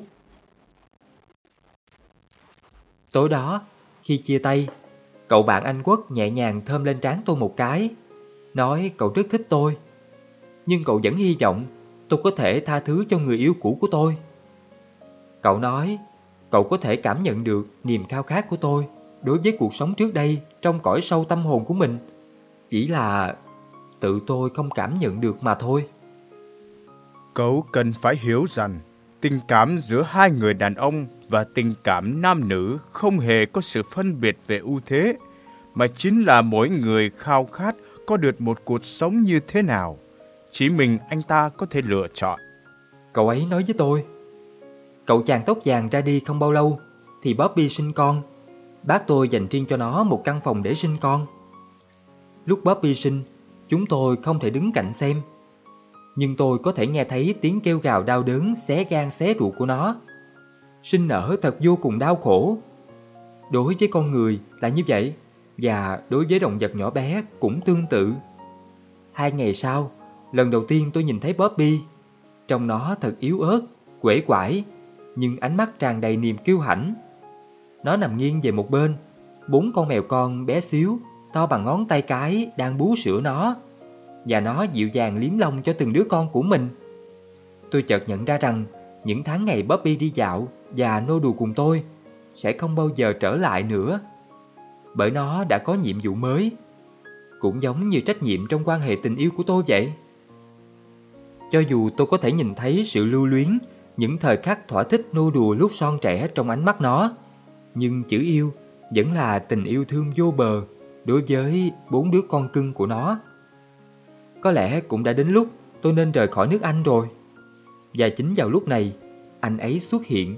Tối đó, khi chia tay, cậu bạn Anh Quốc nhẹ nhàng thơm lên trán tôi một cái, nói cậu rất thích tôi. Nhưng cậu vẫn hy vọng tôi có thể tha thứ cho người yêu cũ của tôi. Cậu nói cậu có thể cảm nhận được niềm khao khát của tôi đối với cuộc sống trước đây trong cõi sâu tâm hồn của mình. Chỉ là tự tôi không cảm nhận được mà thôi. Cậu cần phải hiểu rằng tình cảm giữa hai người đàn ông và tình cảm nam nữ không hề có sự phân biệt về ưu thế, mà chính là mỗi người khao khát có được một cuộc sống như thế nào, chỉ mình anh ta có thể lựa chọn. Cậu ấy nói với tôi, cậu chàng tóc vàng ra đi không bao lâu thì Bobby sinh con. Bác tôi dành riêng cho nó một căn phòng để sinh con. Lúc Bobby sinh, chúng tôi không thể đứng cạnh xem, nhưng tôi có thể nghe thấy tiếng kêu gào đau đớn xé gan xé ruột của nó. Sinh nở thật vô cùng đau khổ. Đối với con người là như vậy, và đối với động vật nhỏ bé cũng tương tự. 2 ngày sau, lần đầu tiên tôi nhìn thấy Bobby. Trông nó thật yếu ớt, uể oải, nhưng ánh mắt tràn đầy niềm kiêu hãnh. Nó nằm nghiêng về một bên, 4 con mèo con bé xíu, to bằng ngón tay cái đang bú sữa nó, và nó dịu dàng liếm lông cho từng đứa con của mình. Tôi chợt nhận ra rằng những tháng ngày Bobby đi dạo và nô đùa cùng tôi sẽ không bao giờ trở lại nữa, bởi nó đã có nhiệm vụ mới, cũng giống như trách nhiệm trong quan hệ tình yêu của tôi vậy. Cho dù tôi có thể nhìn thấy sự lưu luyến, những thời khắc thỏa thích nô đùa lúc son trẻ trong ánh mắt nó, nhưng chữ yêu vẫn là tình yêu thương vô bờ đối với 4 đứa con cưng của nó. Có lẽ cũng đã đến lúc tôi nên rời khỏi nước Anh rồi. Và chính vào lúc này, anh ấy xuất hiện.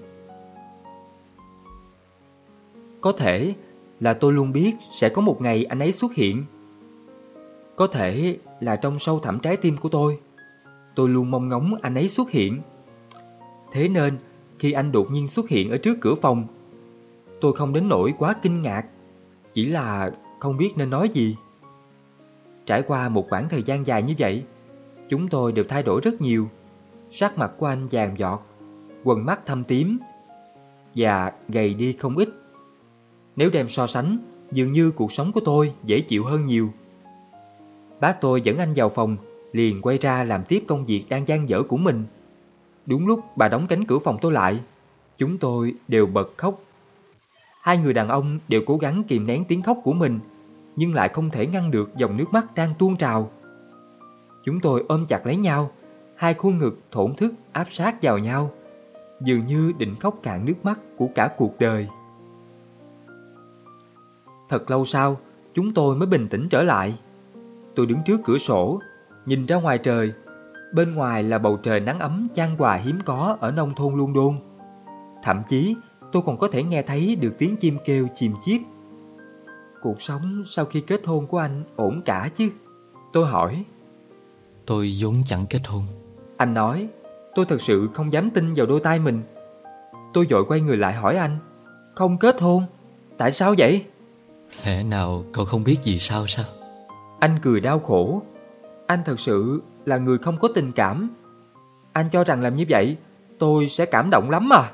Có thể là tôi luôn biết sẽ có một ngày anh ấy xuất hiện. Có thể là trong sâu thẳm trái tim của tôi luôn mong ngóng anh ấy xuất hiện. Thế nên, khi anh đột nhiên xuất hiện ở trước cửa phòng, tôi không đến nỗi quá kinh ngạc, chỉ là không biết nên nói gì. Trải qua một khoảng thời gian dài như vậy, chúng tôi đều thay đổi rất nhiều. Sắc mặt của anh vàng vọt, quầng mắt thâm tím và gầy đi không ít. Nếu đem so sánh, dường như cuộc sống của tôi dễ chịu hơn nhiều. Bác tôi dẫn anh vào phòng, liền quay ra làm tiếp công việc đang dang dở của mình. Đúng lúc bà đóng cánh cửa phòng tôi lại, chúng tôi đều bật khóc. 2 người đàn ông đều cố gắng kìm nén tiếng khóc của mình, nhưng lại không thể ngăn được dòng nước mắt đang tuôn trào. Chúng tôi ôm chặt lấy nhau, 2 khuôn ngực thổn thức áp sát vào nhau, dường như định khóc cạn nước mắt của cả cuộc đời. Thật lâu sau, chúng tôi mới bình tĩnh trở lại. Tôi đứng trước cửa sổ, nhìn ra ngoài trời. Bên ngoài là bầu trời nắng ấm chan hòa hiếm có ở nông thôn London. Thậm chí, tôi còn có thể nghe thấy được tiếng chim kêu chìm chiếp. Cuộc sống sau khi kết hôn của anh ổn cả chứ? Tôi hỏi. Tôi vốn chẳng kết hôn. Anh nói. Tôi thật sự không dám tin vào đôi tai mình. Tôi vội quay người lại hỏi anh. Không kết hôn? Tại sao vậy? Lẽ nào cậu không biết gì sao? Anh cười đau khổ. Anh thật sự là người không có tình cảm. Anh cho rằng làm như vậy tôi sẽ cảm động lắm à?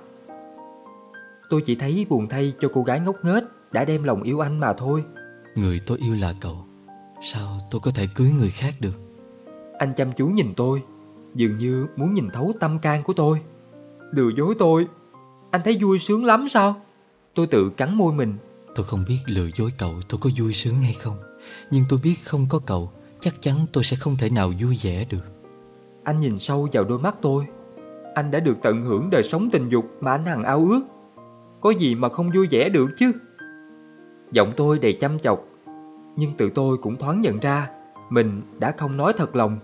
Tôi chỉ thấy buồn thay cho cô gái ngốc nghếch đã đem lòng yêu anh mà thôi. Người tôi yêu là cậu, sao tôi có thể cưới người khác được? Anh chăm chú nhìn tôi, dường như muốn nhìn thấu tâm can của tôi. Lừa dối tôi? Anh thấy vui sướng lắm sao? Tôi tự cắn môi mình. Tôi không biết lừa dối cậu tôi có vui sướng hay không, nhưng tôi biết không có cậu, chắc chắn tôi sẽ không thể nào vui vẻ được. Anh nhìn sâu vào đôi mắt tôi. Anh đã được tận hưởng đời sống tình dục mà anh hằng ao ước. Có gì mà không vui vẻ được chứ? Giọng tôi đầy chăm chọc, nhưng tự tôi cũng thoáng nhận ra mình đã không nói thật lòng.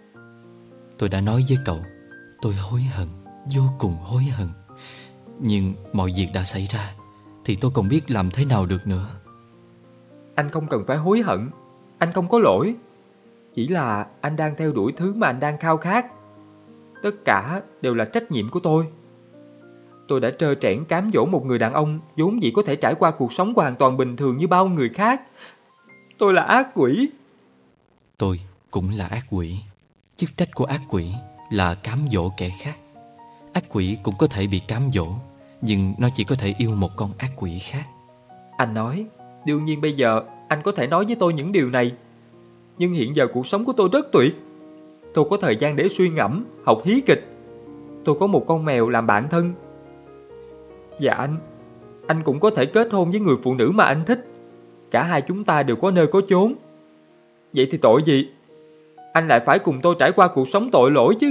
Tôi đã nói với cậu, tôi hối hận, vô cùng hối hận. Nhưng mọi việc đã xảy ra, thì tôi còn biết làm thế nào được nữa. Anh không cần phải hối hận. Anh không có lỗi. Chỉ là anh đang theo đuổi thứ mà anh đang khao khát. Tất cả đều là trách nhiệm của tôi. Tôi đã trơ trẽn cám dỗ một người đàn ông vốn dĩ có thể trải qua cuộc sống hoàn toàn bình thường như bao người khác. Tôi là ác quỷ. Tôi cũng là ác quỷ. Chức trách của ác quỷ là cám dỗ kẻ khác. Ác quỷ cũng có thể bị cám dỗ, nhưng nó chỉ có thể yêu một con ác quỷ khác. Anh nói, đương nhiên bây giờ anh có thể nói với tôi những điều này. Nhưng hiện giờ cuộc sống của tôi rất tuyệt. Tôi có thời gian để suy ngẫm, học hí kịch. Tôi có một con mèo làm bạn thân. Và anh cũng có thể kết hôn với người phụ nữ mà anh thích. Cả hai chúng ta đều có nơi có chốn. Vậy thì tội gì anh lại phải cùng tôi trải qua cuộc sống tội lỗi chứ?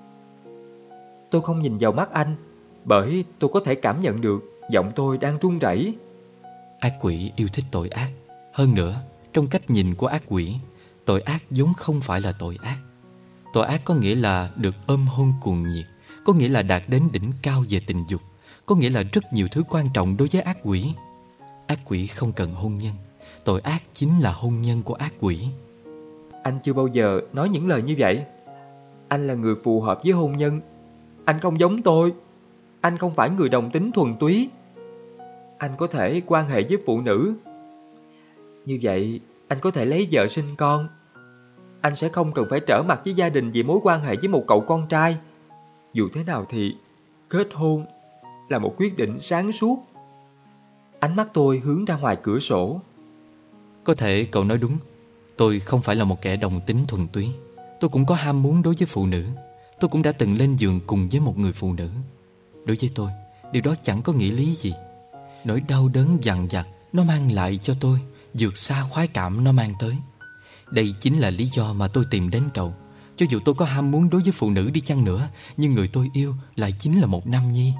Tôi không nhìn vào mắt anh, bởi tôi có thể cảm nhận được giọng tôi đang run rẩy. Ác quỷ yêu thích tội ác. Hơn nữa, trong cách nhìn của ác quỷ, Tội ác vốn không phải là tội ác. Tội ác có nghĩa là được ôm hôn cuồng nhiệt, có nghĩa là đạt đến đỉnh cao về tình dục, có nghĩa là rất nhiều thứ quan trọng đối với ác quỷ. Ác quỷ không cần hôn nhân. Tội ác chính là hôn nhân của ác quỷ. Anh chưa bao giờ nói những lời như vậy. Anh là người phù hợp với hôn nhân. Anh không giống tôi. Anh không phải người đồng tính thuần túy. Anh có thể quan hệ với phụ nữ. Như vậy anh có thể lấy vợ sinh con. Anh sẽ không cần phải trở mặt với gia đình vì mối quan hệ với một cậu con trai. Dù thế nào thì kết hôn là một quyết định sáng suốt. Ánh mắt tôi hướng ra ngoài cửa sổ. Có thể cậu nói đúng. Tôi không phải là một kẻ đồng tính thuần túy. Tôi cũng có ham muốn đối với phụ nữ. Tôi cũng đã từng lên giường cùng với một người phụ nữ. Đối với tôi, điều đó chẳng có nghĩa lý gì. Nỗi đau đớn dằn vặt nó mang lại cho tôi vượt xa khoái cảm nó mang tới. Đây chính là lý do mà tôi tìm đến cậu. Cho dù tôi có ham muốn đối với phụ nữ đi chăng nữa, nhưng người tôi yêu lại chính là một nam nhi.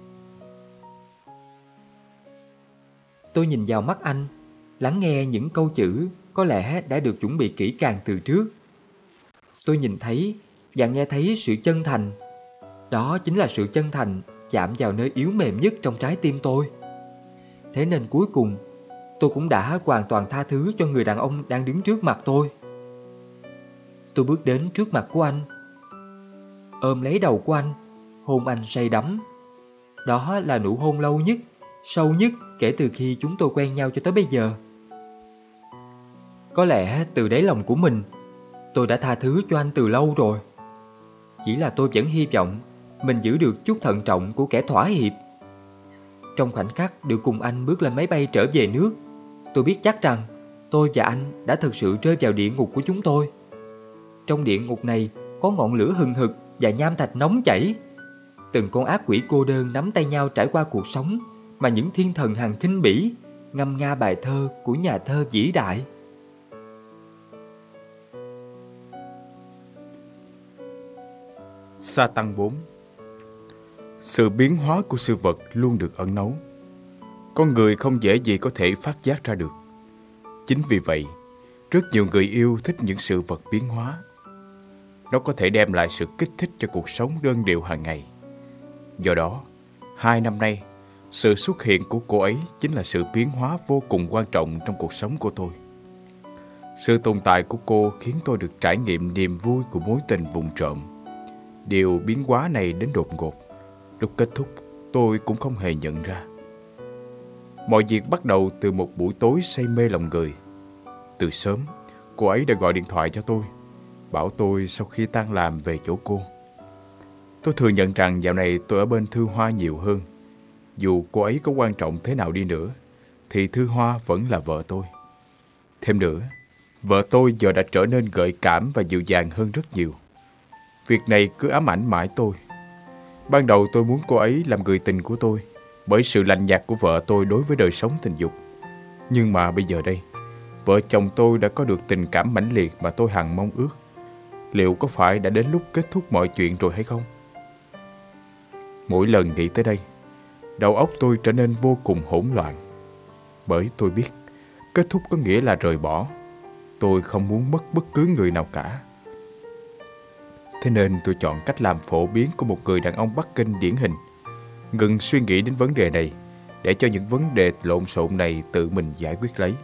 Tôi nhìn vào mắt anh, lắng nghe những câu chữ có lẽ đã được chuẩn bị kỹ càng từ trước. Tôi nhìn thấy và nghe thấy sự chân thành. Đó chính là sự chân thành chạm vào nơi yếu mềm nhất trong trái tim tôi. Thế nên cuối cùng, tôi cũng đã hoàn toàn tha thứ cho người đàn ông đang đứng trước mặt tôi. Tôi bước đến trước mặt của anh, ôm lấy đầu của anh, hôn anh say đắm. Đó là nụ hôn lâu nhất, sâu nhất kể từ khi chúng tôi quen nhau cho tới bây giờ. Có lẽ từ đáy lòng của mình, tôi đã tha thứ cho anh từ lâu rồi. Chỉ là tôi vẫn hy vọng mình giữ được chút thận trọng của kẻ thỏa hiệp. Trong khoảnh khắc được cùng anh bước lên máy bay trở về nước, tôi biết chắc rằng tôi và anh đã thực sự rơi vào địa ngục của chúng tôi. Trong địa ngục này có ngọn lửa hừng hực và nham thạch nóng chảy. Từng con ác quỷ cô đơn nắm tay nhau trải qua cuộc sống mà những thiên thần hàng khinh bỉ, ngâm nga bài thơ của nhà thơ vĩ đại. Sa tăng 4. Sự biến hóa của sự vật luôn được ẩn náu. Con người không dễ gì có thể phát giác ra được. Chính vì vậy, rất nhiều người yêu thích những sự vật biến hóa. Nó có thể đem lại sự kích thích cho cuộc sống đơn điệu hàng ngày. Do đó, 2 năm nay, sự xuất hiện của cô ấy chính là sự biến hóa vô cùng quan trọng trong cuộc sống của tôi. Sự tồn tại của cô khiến tôi được trải nghiệm niềm vui của mối tình vụng trộm. Điều biến hóa này đến đột ngột. Lúc kết thúc, tôi cũng không hề nhận ra. Mọi việc bắt đầu từ một buổi tối say mê lòng người. Từ sớm, cô ấy đã gọi điện thoại cho tôi, bảo tôi sau khi tan làm về chỗ cô. Tôi thừa nhận rằng dạo này tôi ở bên Thư Hoa nhiều hơn. Dù cô ấy có quan trọng thế nào đi nữa, thì Thư Hoa vẫn là vợ tôi. Thêm nữa, vợ tôi giờ đã trở nên gợi cảm và dịu dàng hơn rất nhiều. Việc này cứ ám ảnh mãi tôi. Ban đầu tôi muốn cô ấy làm người tình của tôi bởi sự lạnh nhạt của vợ tôi đối với đời sống tình dục. Nhưng mà bây giờ đây, vợ chồng tôi đã có được tình cảm mãnh liệt mà tôi hằng mong ước. Liệu có phải đã đến lúc kết thúc mọi chuyện rồi hay không? Mỗi lần nghĩ tới đây, đầu óc tôi trở nên vô cùng hỗn loạn. Bởi tôi biết, kết thúc có nghĩa là rời bỏ. Tôi không muốn mất bất cứ người nào cả. Thế nên tôi chọn cách làm phổ biến của một người đàn ông Bắc Kinh điển hình. Ngừng suy nghĩ đến vấn đề này, để cho những vấn đề lộn xộn này tự mình giải quyết lấy.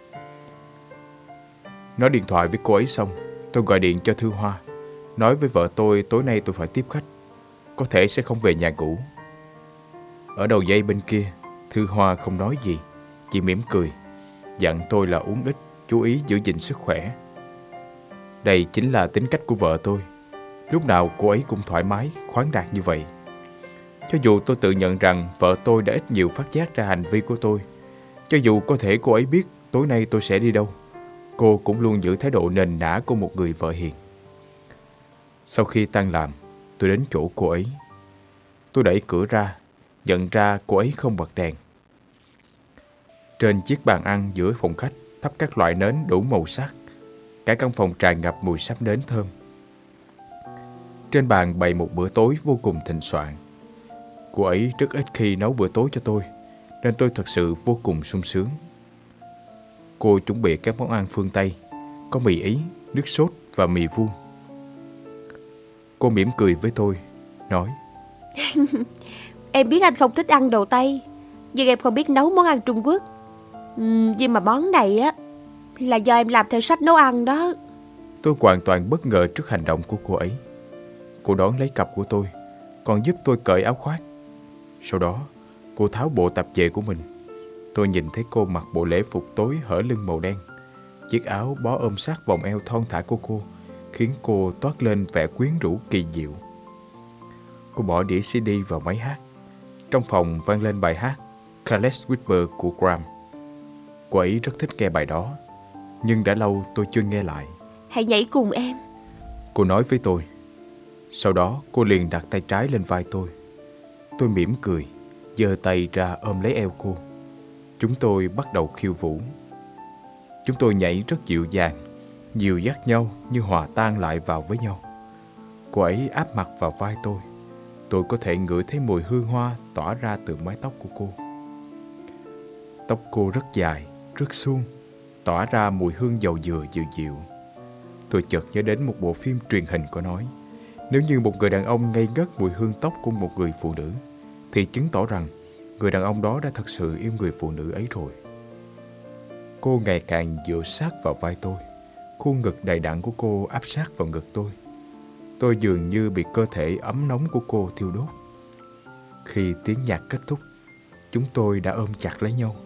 Nói điện thoại với cô ấy xong, tôi gọi điện cho Thư Hoa, nói với vợ tôi tối nay tôi phải tiếp khách, có thể sẽ không về nhà ngủ. Ở đầu dây bên kia, Thư Hoa không nói gì, chỉ mỉm cười, dặn tôi là uống ít, chú ý giữ gìn sức khỏe. Đây chính là tính cách của vợ tôi. Lúc nào cô ấy cũng thoải mái, khoáng đạt như vậy. Cho dù tôi tự nhận rằng vợ tôi đã ít nhiều phát giác ra hành vi của tôi, cho dù có thể cô ấy biết tối nay tôi sẽ đi đâu, cô cũng luôn giữ thái độ nền nã của một người vợ hiền. Sau khi tan làm, tôi đến chỗ cô ấy. Tôi đẩy cửa ra, nhận ra cô ấy không bật đèn. Trên chiếc bàn ăn giữa phòng khách thắp các loại nến đủ màu sắc. Cả căn phòng tràn ngập mùi sáp nến thơm. Trên bàn bày một bữa tối vô cùng thịnh soạn. Cô ấy rất ít khi nấu bữa tối cho tôi, nên tôi thật sự vô cùng sung sướng. Cô chuẩn bị các món ăn phương Tây, có mì Ý, nước sốt và mì vuông. Cô mỉm cười với tôi, nói: Em biết anh không thích ăn đồ Tây, nhưng em không biết nấu món ăn Trung Quốc. Nhưng mà món này á là do em làm theo sách nấu ăn đó. Tôi hoàn toàn bất ngờ trước hành động của cô ấy. Cô đón lấy cặp của tôi, còn giúp tôi cởi áo khoác. Sau đó, cô tháo bộ tạp dề của mình. Tôi nhìn thấy cô mặc bộ lễ phục tối hở lưng màu đen. Chiếc áo bó ôm sát vòng eo thon thả của cô khiến cô toát lên vẻ quyến rũ kỳ diệu. Cô bỏ đĩa CD vào máy hát. Trong phòng vang lên bài hát Careless Whisper của Graham. Cô ấy rất thích nghe bài đó, nhưng đã lâu tôi chưa nghe lại. Hãy nhảy cùng em, cô nói với tôi. Sau đó cô liền đặt tay trái lên vai tôi. Tôi mỉm cười, giơ tay ra ôm lấy eo cô. Chúng tôi bắt đầu khiêu vũ. Chúng tôi nhảy rất dịu dàng, dìu dắt nhau như hòa tan lại vào với nhau. Cô ấy áp mặt vào vai tôi. Tôi có thể ngửi thấy mùi hương hoa tỏa ra từ mái tóc của cô. Tóc cô rất dài, rất suông, tỏa ra mùi hương dầu dừa dịu dịu. Tôi chợt nhớ đến một bộ phim truyền hình có nói, nếu như một người đàn ông ngây ngất mùi hương tóc của một người phụ nữ, thì chứng tỏ rằng người đàn ông đó đã thật sự yêu người phụ nữ ấy rồi. Cô ngày càng dựa sát vào vai tôi. Khuôn ngực đầy đặn của cô áp sát vào ngực tôi. Tôi dường như bị cơ thể ấm nóng của cô thiêu đốt. Khi tiếng nhạc kết thúc, chúng tôi đã ôm chặt lấy nhau.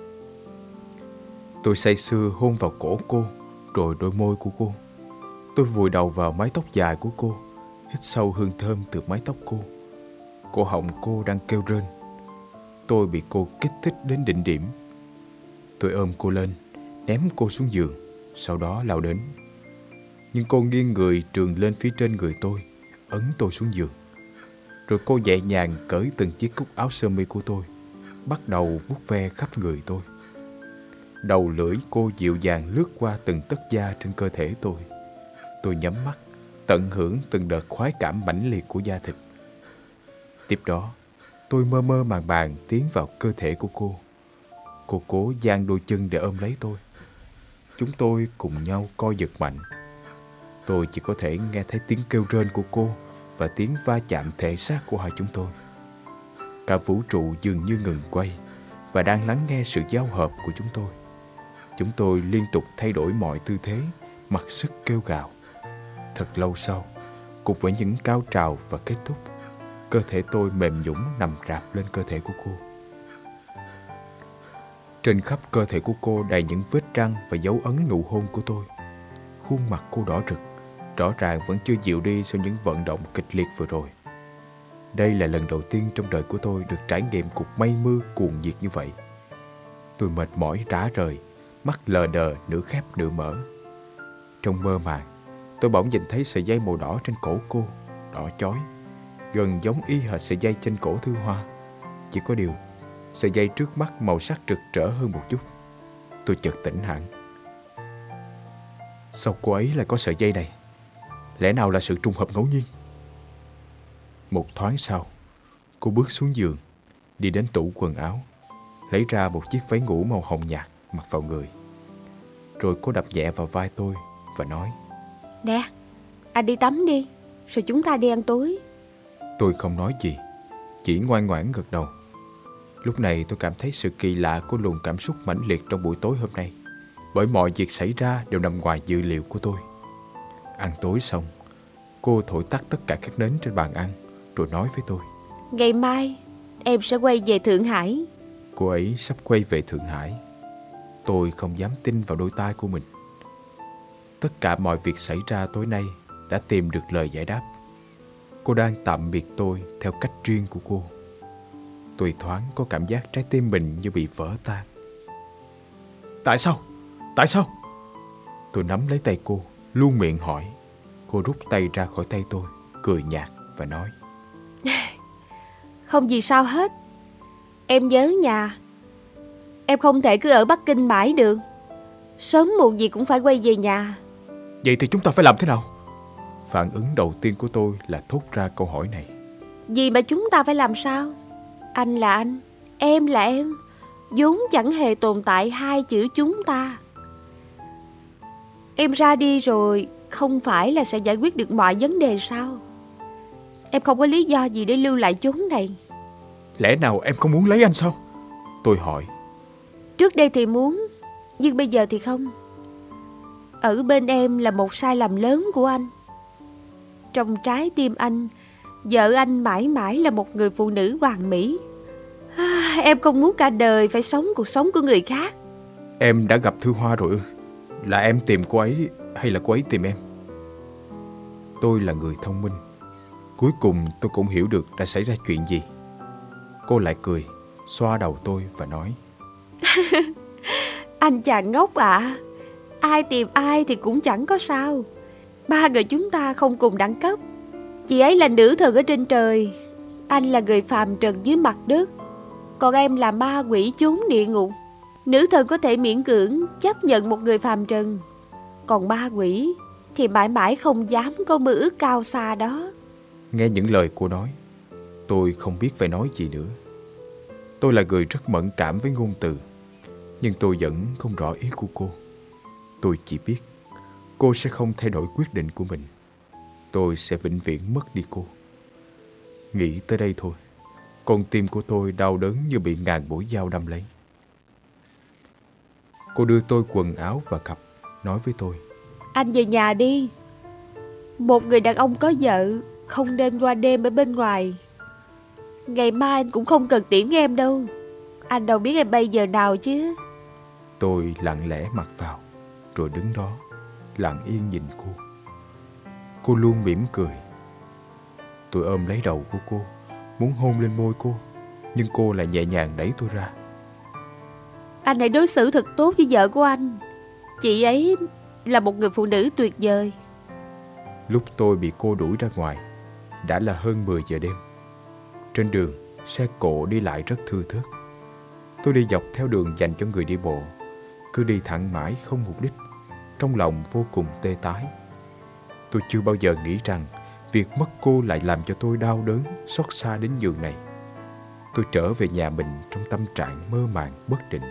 Tôi say sưa hôn vào cổ cô, rồi đôi môi của cô. Tôi vùi đầu vào mái tóc dài của cô, hít sâu hương thơm từ mái tóc cô. Cổ họng cô đang kêu rên. Tôi bị cô kích thích đến đỉnh điểm. Tôi ôm cô lên, ném cô xuống giường, sau đó lao đến. Nhưng cô nghiêng người trườn lên phía trên người tôi, ấn tôi xuống giường. Rồi cô nhẹ nhàng cởi từng chiếc cúc áo sơ mi của tôi, bắt đầu vuốt ve khắp người tôi. Đầu lưỡi cô dịu dàng lướt qua từng tấc da trên cơ thể tôi. Tôi nhắm mắt, tận hưởng từng đợt khoái cảm mãnh liệt của da thịt. Tiếp đó, tôi mơ mơ màng màng tiến vào cơ thể của cô. Cô cố dang đôi chân để ôm lấy tôi. Chúng tôi cùng nhau co giật mạnh. Tôi chỉ có thể nghe thấy tiếng kêu rên của cô và tiếng va chạm thể xác của hai chúng tôi. Cả vũ trụ dường như ngừng quay và đang lắng nghe sự giao hợp của chúng tôi. Chúng tôi liên tục thay đổi mọi tư thế, mặc sức kêu gào. Thật lâu sau, cùng với những cao trào và kết thúc, cơ thể tôi mềm nhũn nằm rạp lên cơ thể của cô. Trên khắp cơ thể của cô đầy những vết răng và dấu ấn nụ hôn của tôi. Khuôn mặt cô đỏ rực, rõ ràng vẫn chưa dịu đi sau những vận động kịch liệt vừa rồi. Đây là lần đầu tiên trong đời của tôi được trải nghiệm cuộc mây mưa cuồng nhiệt như vậy. Tôi mệt mỏi rã rời, mắt lờ đờ nửa khép nửa mở. Trong mơ màng, tôi bỗng nhìn thấy sợi dây màu đỏ trên cổ cô, đỏ chói, gần giống y hệt sợi dây trên cổ Thư Hoa. Chỉ có điều, sợi dây trước mắt màu sắc rực rỡ hơn một chút. Tôi chợt tỉnh hẳn. Sao cô ấy lại có sợi dây này? Lẽ nào là sự trùng hợp ngẫu nhiên? Một thoáng sau, cô bước xuống giường, đi đến tủ quần áo, lấy ra một chiếc váy ngủ màu hồng nhạt mặc vào người. Rồi cô đập nhẹ vào vai tôi và nói: Nè, anh đi tắm đi, rồi chúng ta đi ăn tối. Tôi không nói gì, chỉ ngoan ngoãn gật đầu. Lúc này tôi cảm thấy sự kỳ lạ của luồng cảm xúc mãnh liệt trong buổi tối hôm nay, bởi mọi việc xảy ra đều nằm ngoài dự liệu của tôi. Ăn tối xong, cô thổi tắt tất cả các nến trên bàn ăn, rồi nói với tôi: Ngày mai em sẽ quay về Thượng Hải. Cô ấy sắp quay về Thượng Hải. Tôi không dám tin vào đôi tai của mình. Tất cả mọi việc xảy ra tối nay đã tìm được lời giải đáp. Cô đang tạm biệt tôi theo cách riêng của cô. Tôi thoáng có cảm giác trái tim mình như bị vỡ tan. Tại sao? Tại sao? Tôi nắm lấy tay cô, luôn miệng hỏi. Cô rút tay ra khỏi tay tôi, cười nhạt và nói: Không gì sao hết. Em nhớ nhà. Em không thể cứ ở Bắc Kinh mãi được. Sớm muộn gì cũng phải quay về nhà. Vậy thì chúng ta phải làm thế nào? Phản ứng đầu tiên của tôi là thốt ra câu hỏi này. Gì mà chúng ta phải làm sao? Anh là anh, em là em, vốn chẳng hề tồn tại hai chữ chúng ta. Em ra đi rồi không phải là sẽ giải quyết được mọi vấn đề sao? Em không có lý do gì để lưu lại chốn này. Lẽ nào em không muốn lấy anh sao? Tôi hỏi. Trước đây thì muốn, nhưng bây giờ thì không. Ở bên em là một sai lầm lớn của anh. Trong trái tim anh, vợ anh mãi mãi là một người phụ nữ hoàn mỹ. Em không muốn cả đời phải sống cuộc sống của người khác. Em đã gặp Thư Hoa rồi ư? Là em tìm cô ấy hay là cô ấy tìm em? Tôi là người thông minh. Cuối cùng tôi cũng hiểu được đã xảy ra chuyện gì. Cô lại cười, xoa đầu tôi và nói. Anh chàng ngốc ạ. Ai tìm ai thì cũng chẳng có sao. Ba người chúng ta không cùng đẳng cấp. Chị ấy là nữ thần ở trên trời, anh là người phàm trần dưới mặt đất, còn em là ma quỷ chốn địa ngục. Nữ thần có thể miễn cưỡng chấp nhận một người phàm trần, còn ma quỷ thì mãi mãi không dám có mơ ước cao xa đó. Nghe những lời cô nói, tôi không biết phải nói gì nữa. Tôi là người rất mẫn cảm với ngôn từ, nhưng tôi vẫn không rõ ý của cô. Tôi chỉ biết cô sẽ không thay đổi quyết định của mình. Tôi sẽ vĩnh viễn mất đi cô. Nghĩ tới đây thôi, con tim của tôi đau đớn như bị ngàn mũi dao đâm lấy. Cô đưa tôi quần áo và cặp, nói với tôi. Anh về nhà đi. Một người đàn ông có vợ không nên qua đêm ở bên ngoài. Ngày mai anh cũng không cần tiễn em đâu. Anh đâu biết em bay giờ nào chứ. Tôi lặng lẽ mặc vào, rồi đứng đó, lặng yên nhìn cô. Cô luôn mỉm cười. Tôi ôm lấy đầu của cô, muốn hôn lên môi cô, nhưng cô lại nhẹ nhàng đẩy tôi ra. Anh hãy đối xử thật tốt với vợ của anh. Chị ấy là một người phụ nữ tuyệt vời. Lúc tôi bị cô đuổi ra ngoài, đã là hơn 10 giờ đêm. Trên đường, xe cộ đi lại rất thưa thớt. Tôi đi dọc theo đường dành cho người đi bộ, cứ đi thẳng mãi không mục đích, trong lòng vô cùng tê tái. Tôi chưa bao giờ nghĩ rằng việc mất cô lại làm cho tôi đau đớn, xót xa đến nhường này. Tôi trở về nhà mình trong tâm trạng mơ màng bất định.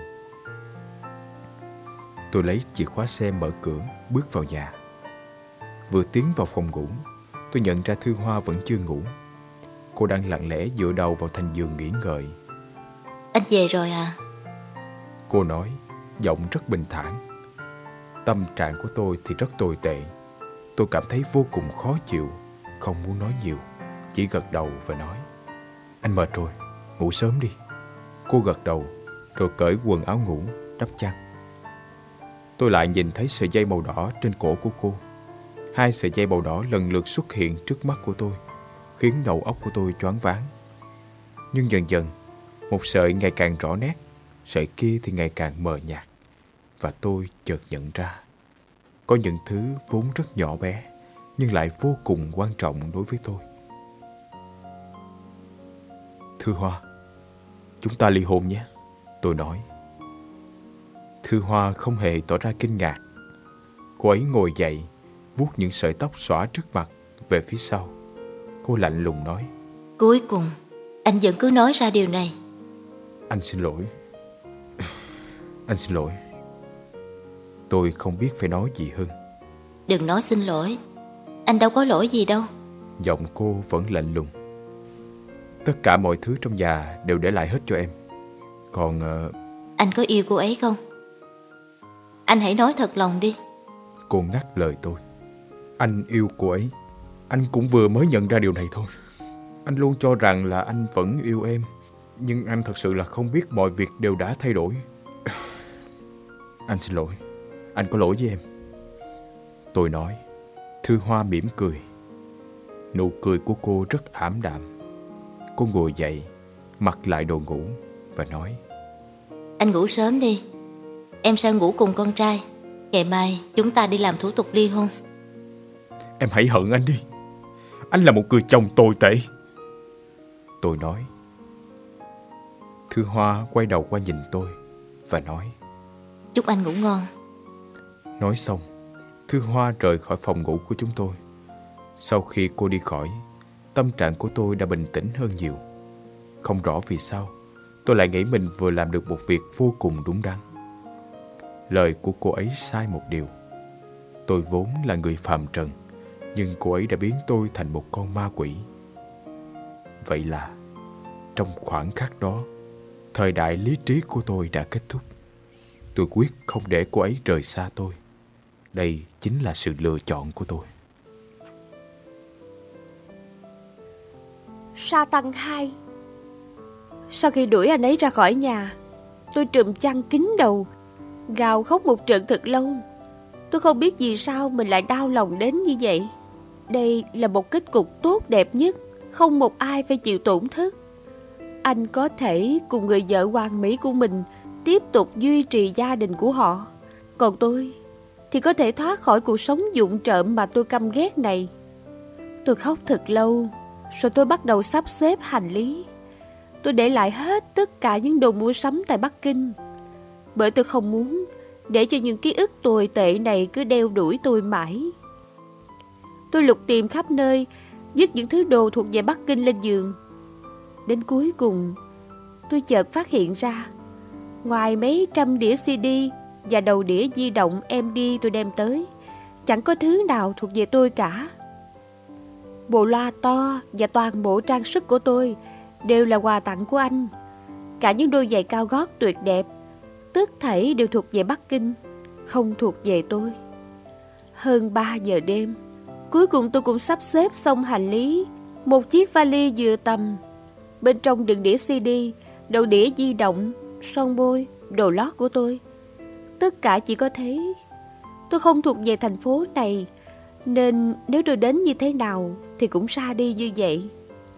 Tôi lấy chìa khóa xe mở cửa, bước vào nhà. Vừa tiến vào phòng ngủ, tôi nhận ra Thư Hoa vẫn chưa ngủ. Cô đang lặng lẽ dựa đầu vào thành giường nghỉ ngợi. Anh về rồi à? Cô nói, giọng rất bình thản. Tâm trạng của tôi thì rất tồi tệ. Tôi cảm thấy vô cùng khó chịu, không muốn nói nhiều, chỉ gật đầu và nói. Anh mệt rồi, ngủ sớm đi. Cô gật đầu, rồi cởi quần áo ngủ, đắp chăn. Tôi lại nhìn thấy sợi dây màu đỏ trên cổ của cô. Hai sợi dây màu đỏ lần lượt xuất hiện trước mắt của tôi, khiến đầu óc của tôi choáng váng. Nhưng dần dần, một sợi ngày càng rõ nét, sợi kia thì ngày càng mờ nhạt. Và tôi chợt nhận ra, có những thứ vốn rất nhỏ bé, nhưng lại vô cùng quan trọng đối với tôi. Thư Hoa, chúng ta ly hôn nhé, tôi nói. Thư Hoa không hề tỏ ra kinh ngạc. Cô ấy ngồi dậy, vuốt những sợi tóc xõa trước mặt về phía sau. Cô lạnh lùng nói. Cuối cùng, anh vẫn cứ nói ra điều này. Anh xin lỗi. Anh xin lỗi. Tôi không biết phải nói gì hơn. Đừng nói xin lỗi, anh đâu có lỗi gì đâu. Giọng cô vẫn lạnh lùng. Tất cả mọi thứ trong nhà đều để lại hết cho em. Còn... Anh có yêu cô ấy không? Anh hãy nói thật lòng đi. Cô ngắt lời tôi. Anh yêu cô ấy. Anh cũng vừa mới nhận ra điều này thôi. Anh luôn cho rằng là anh vẫn yêu em, nhưng anh thật sự là không biết mọi việc đều đã thay đổi. Anh xin lỗi. Anh có lỗi với em. Tôi nói. Thư Hoa mỉm cười. Nụ cười của cô rất ảm đạm. Cô ngồi dậy, mặc lại đồ ngủ và nói. Anh ngủ sớm đi. Em sẽ ngủ cùng con trai. Ngày mai chúng ta đi làm thủ tục ly hôn. Em hãy hận anh đi. Anh là một người chồng tồi tệ, tôi nói. Thư Hoa quay đầu qua nhìn tôi và nói. Chúc anh ngủ ngon. Nói xong, Thư Hoa rời khỏi phòng ngủ của chúng tôi. Sau khi cô đi khỏi, tâm trạng của tôi đã bình tĩnh hơn nhiều. Không rõ vì sao, tôi lại nghĩ mình vừa làm được một việc vô cùng đúng đắn. Lời của cô ấy sai một điều. Tôi vốn là người phàm trần, nhưng cô ấy đã biến tôi thành một con ma quỷ. Vậy là trong khoảnh khắc đó, thời đại lý trí của tôi đã kết thúc. Tôi quyết không để cô ấy rời xa tôi. Đây chính là sự lựa chọn của tôi. Satan 2. Sau khi đuổi anh ấy ra khỏi nhà, tôi trùm chăn kín đầu, gào khóc một trận thật lâu. Tôi không biết vì sao mình lại đau lòng đến như vậy. Đây là một kết cục tốt đẹp nhất, không một ai phải chịu tổn thất. Anh có thể cùng người vợ hoàn mỹ của mình tiếp tục duy trì gia đình của họ. Còn tôi thì có thể thoát khỏi cuộc sống vụng trộm mà tôi căm ghét này. Tôi khóc thật lâu, rồi tôi bắt đầu sắp xếp hành lý. Tôi để lại hết tất cả những đồ mua sắm tại Bắc Kinh, bởi tôi không muốn để cho những ký ức tồi tệ này cứ đeo đuổi tôi mãi. Tôi lục tìm khắp nơi, vứt những thứ đồ thuộc về Bắc Kinh lên giường. Đến cuối cùng, tôi chợt phát hiện ra, ngoài mấy trăm đĩa CD và đầu đĩa di động MD tôi đem tới, chẳng có thứ nào thuộc về tôi cả. Bộ loa to và toàn bộ trang sức của tôi đều là quà tặng của anh. Cả những đôi giày cao gót tuyệt đẹp, tất thảy đều thuộc về Bắc Kinh, không thuộc về tôi. Hơn 3 giờ đêm, cuối cùng tôi cũng sắp xếp xong hành lý. Một chiếc vali vừa tầm, bên trong đựng đĩa CD, đầu đĩa di động, son môi, đồ lót của tôi. Tất cả chỉ có thế. Tôi không thuộc về thành phố này, nên nếu tôi đến như thế nào thì cũng ra đi như vậy.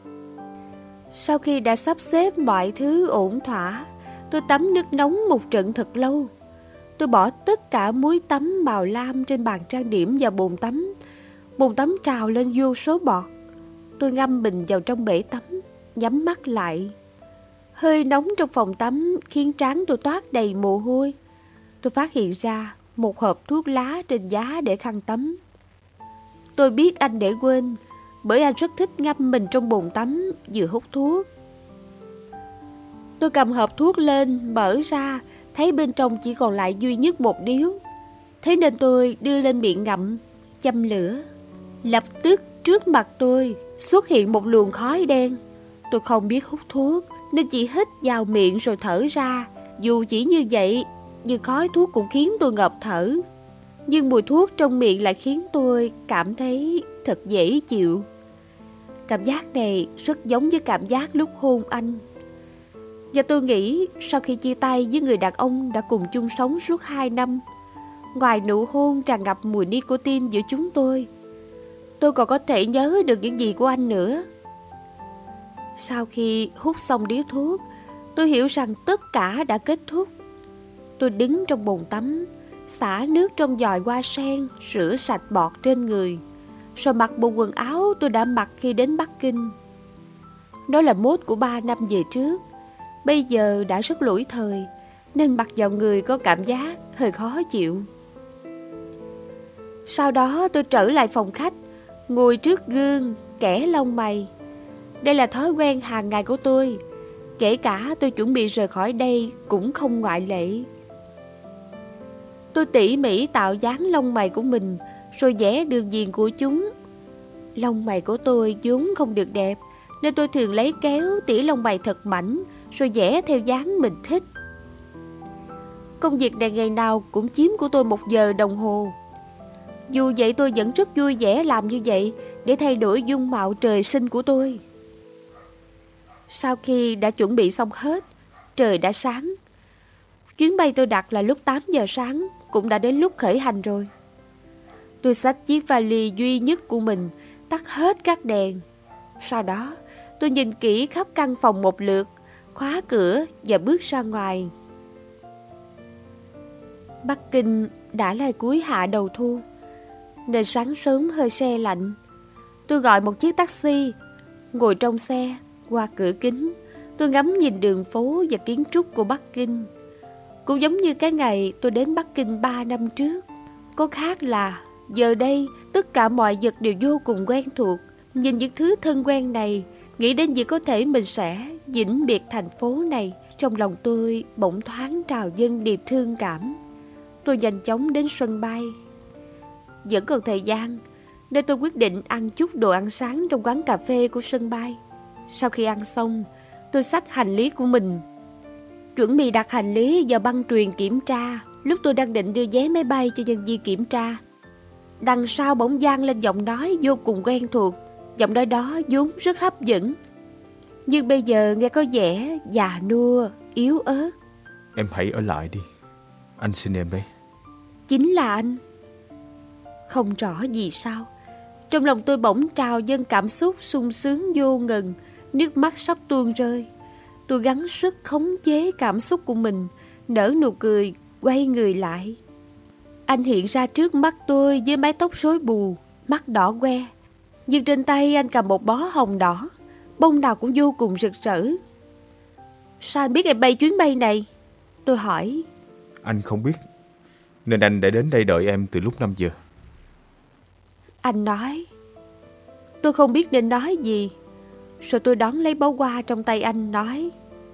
Sau khi đã sắp xếp mọi thứ ổn thỏa, tôi tắm nước nóng một trận thật lâu. Tôi bỏ tất cả muối tắm màu lam trên bàn trang điểm vào bồn tắm. Bồn tắm trào lên vô số bọt. Tôi ngâm mình vào trong bể tắm, nhắm mắt lại. Hơi nóng trong phòng tắm khiến trán tôi toát đầy mồ hôi. Tôi phát hiện ra một hộp thuốc lá trên giá để khăn tắm. Tôi biết anh để quên, bởi anh rất thích ngâm mình trong bồn tắm vừa hút thuốc. Tôi cầm hộp thuốc lên, mở ra, thấy bên trong chỉ còn lại duy nhất một điếu. Thế nên tôi đưa lên miệng ngậm, châm lửa. Lập tức trước mặt tôi xuất hiện một luồng khói đen. Tôi không biết hút thuốc nên chỉ hít vào miệng rồi thở ra. Dù chỉ như vậy, nhưng khói thuốc cũng khiến tôi ngộp thở. Nhưng mùi thuốc trong miệng lại khiến tôi cảm thấy thật dễ chịu. Cảm giác này rất giống với cảm giác lúc hôn anh. Và tôi nghĩ sau khi chia tay với người đàn ông đã cùng chung sống suốt 2 năm, ngoài nụ hôn tràn ngập mùi nicotine giữa chúng tôi còn có thể nhớ được những gì của anh nữa. Sau khi hút xong điếu thuốc, tôi hiểu rằng tất cả đã kết thúc. Tôi đứng trong bồn tắm, xả nước trong vòi hoa sen, rửa sạch bọt trên người, rồi mặc bộ quần áo tôi đã mặc khi đến Bắc Kinh. Đó là mốt của 3 năm về trước. Bây giờ đã rất lỗi thời, nên mặc vào người có cảm giác hơi khó chịu. Sau đó tôi trở lại phòng khách, ngồi trước gương, kẻ lông mày. Đây là thói quen hàng ngày của tôi, kể cả tôi chuẩn bị rời khỏi đây cũng không ngoại lệ. Tôi tỉ mỉ tạo dáng lông mày của mình, rồi vẽ đường viền của chúng. Lông mày của tôi vốn không được đẹp, nên tôi thường lấy kéo tỉa lông mày thật mảnh, rồi vẽ theo dáng mình thích. Công việc này ngày nào cũng chiếm của tôi 1 giờ đồng hồ. Dù vậy tôi vẫn rất vui vẻ làm như vậy để thay đổi dung mạo trời sinh của tôi. Sau khi đã chuẩn bị xong hết, trời đã sáng. Chuyến bay tôi đặt là lúc 8 giờ sáng, cũng đã đến lúc khởi hành rồi. Tôi xách chiếc vali duy nhất của mình, tắt hết các đèn. Sau đó, tôi nhìn kỹ khắp căn phòng một lượt, khóa cửa và bước ra ngoài. Bắc Kinh đã là cuối hạ đầu thu, nên sáng sớm hơi se lạnh. Tôi gọi một chiếc taxi, ngồi trong xe, qua cửa kính, tôi ngắm nhìn đường phố và kiến trúc của Bắc Kinh. Cũng giống như cái ngày tôi đến Bắc Kinh 3 năm trước. Có khác là giờ đây tất cả mọi vật đều vô cùng quen thuộc. Nhìn những thứ thân quen này, nghĩ đến việc có thể mình sẽ vĩnh biệt thành phố này, trong lòng tôi bỗng thoáng trào dâng điệp thương cảm. Tôi nhanh chóng đến sân bay. Vẫn còn thời gian, nên tôi quyết định ăn chút đồ ăn sáng trong quán cà phê của sân bay. Sau khi ăn xong, tôi xách hành lý của mình, chuẩn bị đặt hành lý vào băng truyền kiểm tra. Lúc tôi đang định đưa vé máy bay cho nhân viên kiểm tra, đằng sau bỗng vang lên giọng nói vô cùng quen thuộc. Giọng nói đó vốn rất hấp dẫn, nhưng bây giờ nghe có vẻ già nua, yếu ớt. Em hãy ở lại đi, anh xin em đấy. Chính là anh. Không rõ vì sao, trong lòng tôi bỗng trào dâng cảm xúc sung sướng vô ngần, nước mắt sắp tuôn rơi. Tôi gắng sức khống chế cảm xúc của mình, nở nụ cười, quay người lại. Anh hiện ra trước mắt tôi với mái tóc rối bù, mắt đỏ que, nhưng trên tay anh cầm một bó hồng đỏ, bông nào cũng vô cùng rực rỡ. Sao anh biết em bay chuyến bay này? Tôi hỏi. Anh không biết, nên anh đã đến đây đợi em từ lúc 5 giờ. Anh nói. Tôi không biết nên nói gì, rồi tôi đón lấy bó hoa trong tay anh, nói: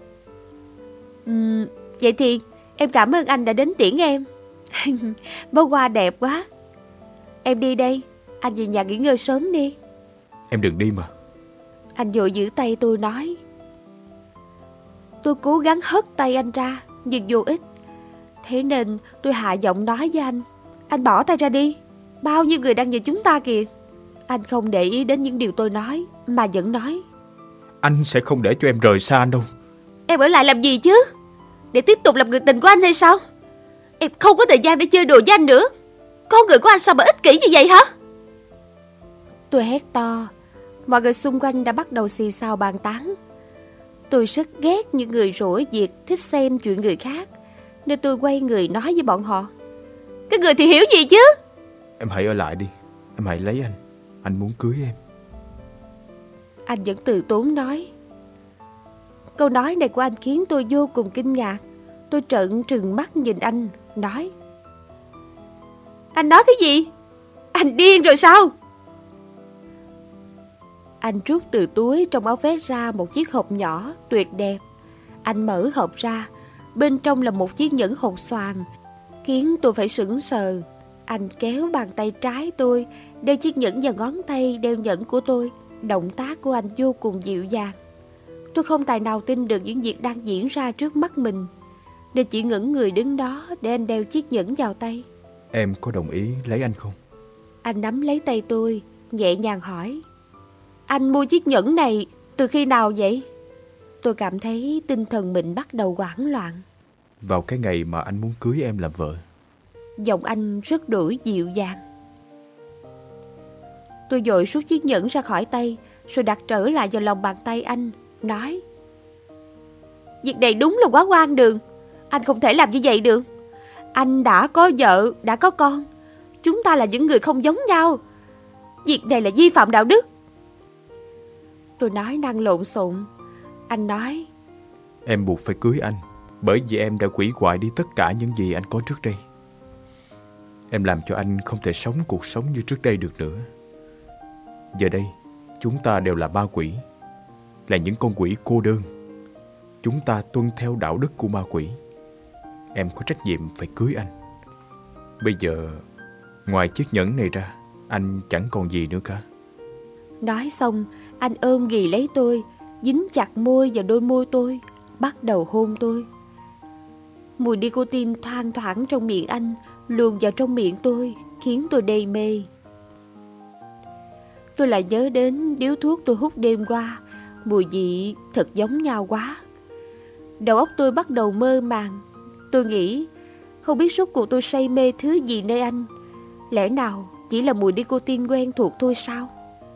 Vậy thì em cảm ơn anh đã đến tiễn em. Bó hoa đẹp quá. Em đi đây, anh về nhà nghỉ ngơi sớm đi. Em đừng đi mà. Anh vội giữ tay tôi nói. Tôi cố gắng hất tay anh ra, nhưng vô ích. Thế nên tôi hạ giọng nói với anh: Anh bỏ tay ra đi, bao nhiêu người đang nhìn chúng ta kìa. Anh không để ý đến những điều tôi nói, mà vẫn nói: Anh sẽ không để cho em rời xa anh đâu. Em ở lại làm gì chứ? Để tiếp tục làm người tình của anh hay sao? Em không có thời gian để chơi đùa với anh nữa. Con người của anh sao mà ích kỷ như vậy hả? Tôi hét to. Mọi người xung quanh đã bắt đầu xì xào bàn tán. Tôi rất ghét những người rủa việc thích xem chuyện người khác, nên tôi quay người nói với bọn họ: Các người thì hiểu gì chứ? Em hãy ở lại đi, em hãy lấy anh muốn cưới em. Anh vẫn từ tốn nói. Câu nói này của anh khiến tôi vô cùng kinh ngạc. Tôi trợn trừng mắt nhìn anh, nói: Anh nói cái gì? Anh điên rồi sao? Anh rút từ túi trong áo vest ra một chiếc hộp nhỏ tuyệt đẹp. Anh mở hộp ra, bên trong là một chiếc nhẫn hột xoàn, khiến tôi phải sững sờ. Anh kéo bàn tay trái tôi, đeo chiếc nhẫn vào ngón tay đeo nhẫn của tôi. Động tác của anh vô cùng dịu dàng. Tôi không tài nào tin được những việc đang diễn ra trước mắt mình, nên chỉ ngẩng người đứng đó để anh đeo chiếc nhẫn vào tay. Em có đồng ý lấy anh không? Anh nắm lấy tay tôi, nhẹ nhàng hỏi: Anh mua chiếc nhẫn này từ khi nào vậy? Tôi cảm thấy tinh thần mình bắt đầu hoảng loạn. Vào cái ngày mà anh muốn cưới em làm vợ. Giọng anh rất đổi dịu dàng. Tôi vội rút chiếc nhẫn ra khỏi tay, rồi đặt trở lại vào lòng bàn tay anh, nói: Việc này đúng là quá hoang đường. Anh không thể làm như vậy được. Anh đã có vợ, đã có con. Chúng ta là những người không giống nhau. Việc này là vi phạm đạo đức. Tôi nói năng lộn xộn. Anh nói: Em buộc phải cưới anh, bởi vì em đã hủy hoại đi tất cả những gì anh có trước đây. Em làm cho anh không thể sống cuộc sống như trước đây được nữa. Giờ đây, chúng ta đều là ma quỷ, là những con quỷ cô đơn. Chúng ta tuân theo đạo đức của ma quỷ. Em có trách nhiệm phải cưới anh. Bây giờ, ngoài chiếc nhẫn này ra, anh chẳng còn gì nữa cả. Nói xong, anh ôm ghì lấy tôi, dính chặt môi vào đôi môi tôi, bắt đầu hôn tôi. Mùi nicotine thoang thoảng trong miệng anh luồn vào trong miệng tôi, khiến tôi đầy mê. Tôi lại nhớ đến điếu thuốc tôi hút đêm qua, mùi vị thật giống nhau quá. Đầu óc tôi bắt đầu mơ màng. Tôi nghĩ, không biết rốt cuộc tôi say mê thứ gì nơi anh. Lẽ nào chỉ là mùi nicotine quen thuộc thôi sao?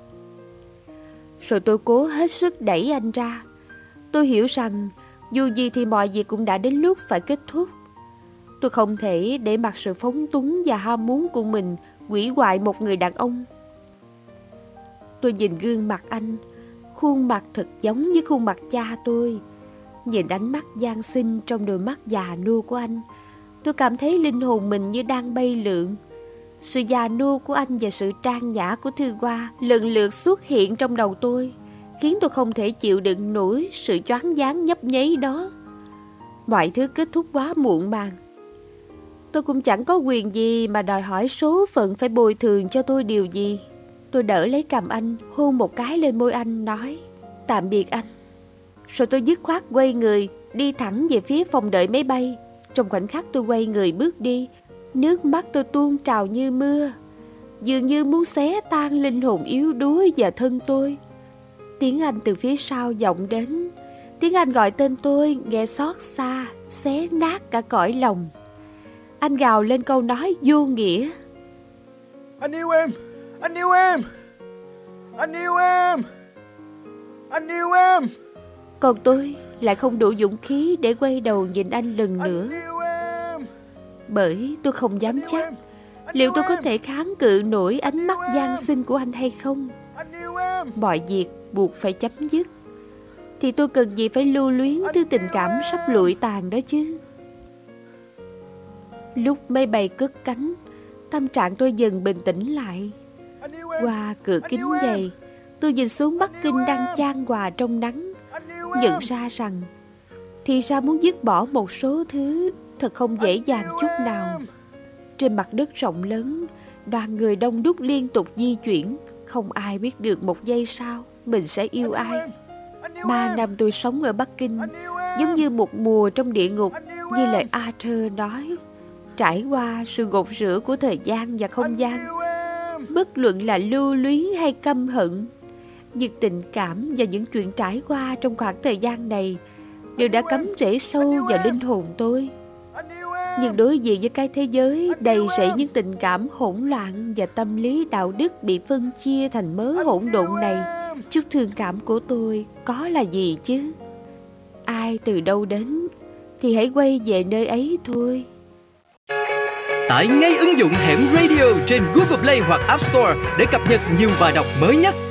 Rồi tôi cố hết sức đẩy anh ra. Tôi hiểu rằng dù gì thì mọi việc cũng đã đến lúc phải kết thúc. Tôi không thể để mặc sự phóng túng và ham muốn của mình hủy hoại một người đàn ông. Tôi nhìn gương mặt anh, khuôn mặt thật giống với khuôn mặt cha tôi. Nhìn ánh mắt gian xinh trong đôi mắt già nua của anh, tôi cảm thấy linh hồn mình như đang bay lượn. Sự già nua của anh và sự trang nhã của Thư Hoa lần lượt xuất hiện trong đầu tôi, khiến tôi không thể chịu đựng nổi sự choáng váng nhấp nháy đó. Mọi thứ kết thúc quá muộn màng. Tôi cũng chẳng có quyền gì mà đòi hỏi số phận phải bồi thường cho tôi điều gì. Tôi đỡ lấy cằm anh, hôn một cái lên môi anh, nói tạm biệt anh. Rồi tôi dứt khoát quay người, đi thẳng về phía phòng đợi máy bay. Trong khoảnh khắc tôi quay người bước đi, nước mắt tôi tuôn trào như mưa, dường như muốn xé tan linh hồn yếu đuối và thân tôi. Tiếng Anh từ phía sau vọng đến. Tiếng Anh gọi tên tôi nghe xót xa, xé nát cả cõi lòng. Anh gào lên câu nói vô nghĩa: Anh yêu em! Anh yêu em! Anh yêu em! Anh yêu em! Còn tôi lại không đủ dũng khí để quay đầu nhìn anh lần nữa. Bởi tôi không dám chắc liệu tôi có thể kháng cự nổi ánh mắt van xin của anh hay không. Mọi việc buộc phải chấm dứt, thì tôi cần gì phải lưu luyến thứ tình cảm sắp lụi tàn đó chứ. Lúc máy bay cất cánh, tâm trạng tôi dần bình tĩnh lại. Qua cửa kính dày, tôi nhìn xuống Bắc Kinh đang chan hòa trong nắng, nhận ra rằng thì ra muốn dứt bỏ một số thứ thật không dễ dàng chút nào. Trên mặt đất rộng lớn, đoàn người đông đúc liên tục di chuyển, không ai biết được một giây sau mình sẽ yêu ai. 3 năm tôi sống ở Bắc Kinh giống như một mùa trong địa ngục, như lời Arthur nói. Trải qua sự gột rửa của thời gian và không gian, bất luận là lưu luyến hay căm hận, những tình cảm và những chuyện trải qua trong khoảng thời gian này đều đã cắm rễ sâu vào linh hồn tôi. Nhưng đối diện với cái thế giới đầy rẫy những tình cảm hỗn loạn và tâm lý đạo đức bị phân chia thành mớ hỗn độn này, chút thương cảm của tôi có là gì chứ? Ai từ đâu đến thì hãy quay về nơi ấy thôi. Tải ngay ứng dụng Hẻm Radio trên Google Play hoặc App Store để cập nhật nhiều bài đọc mới nhất.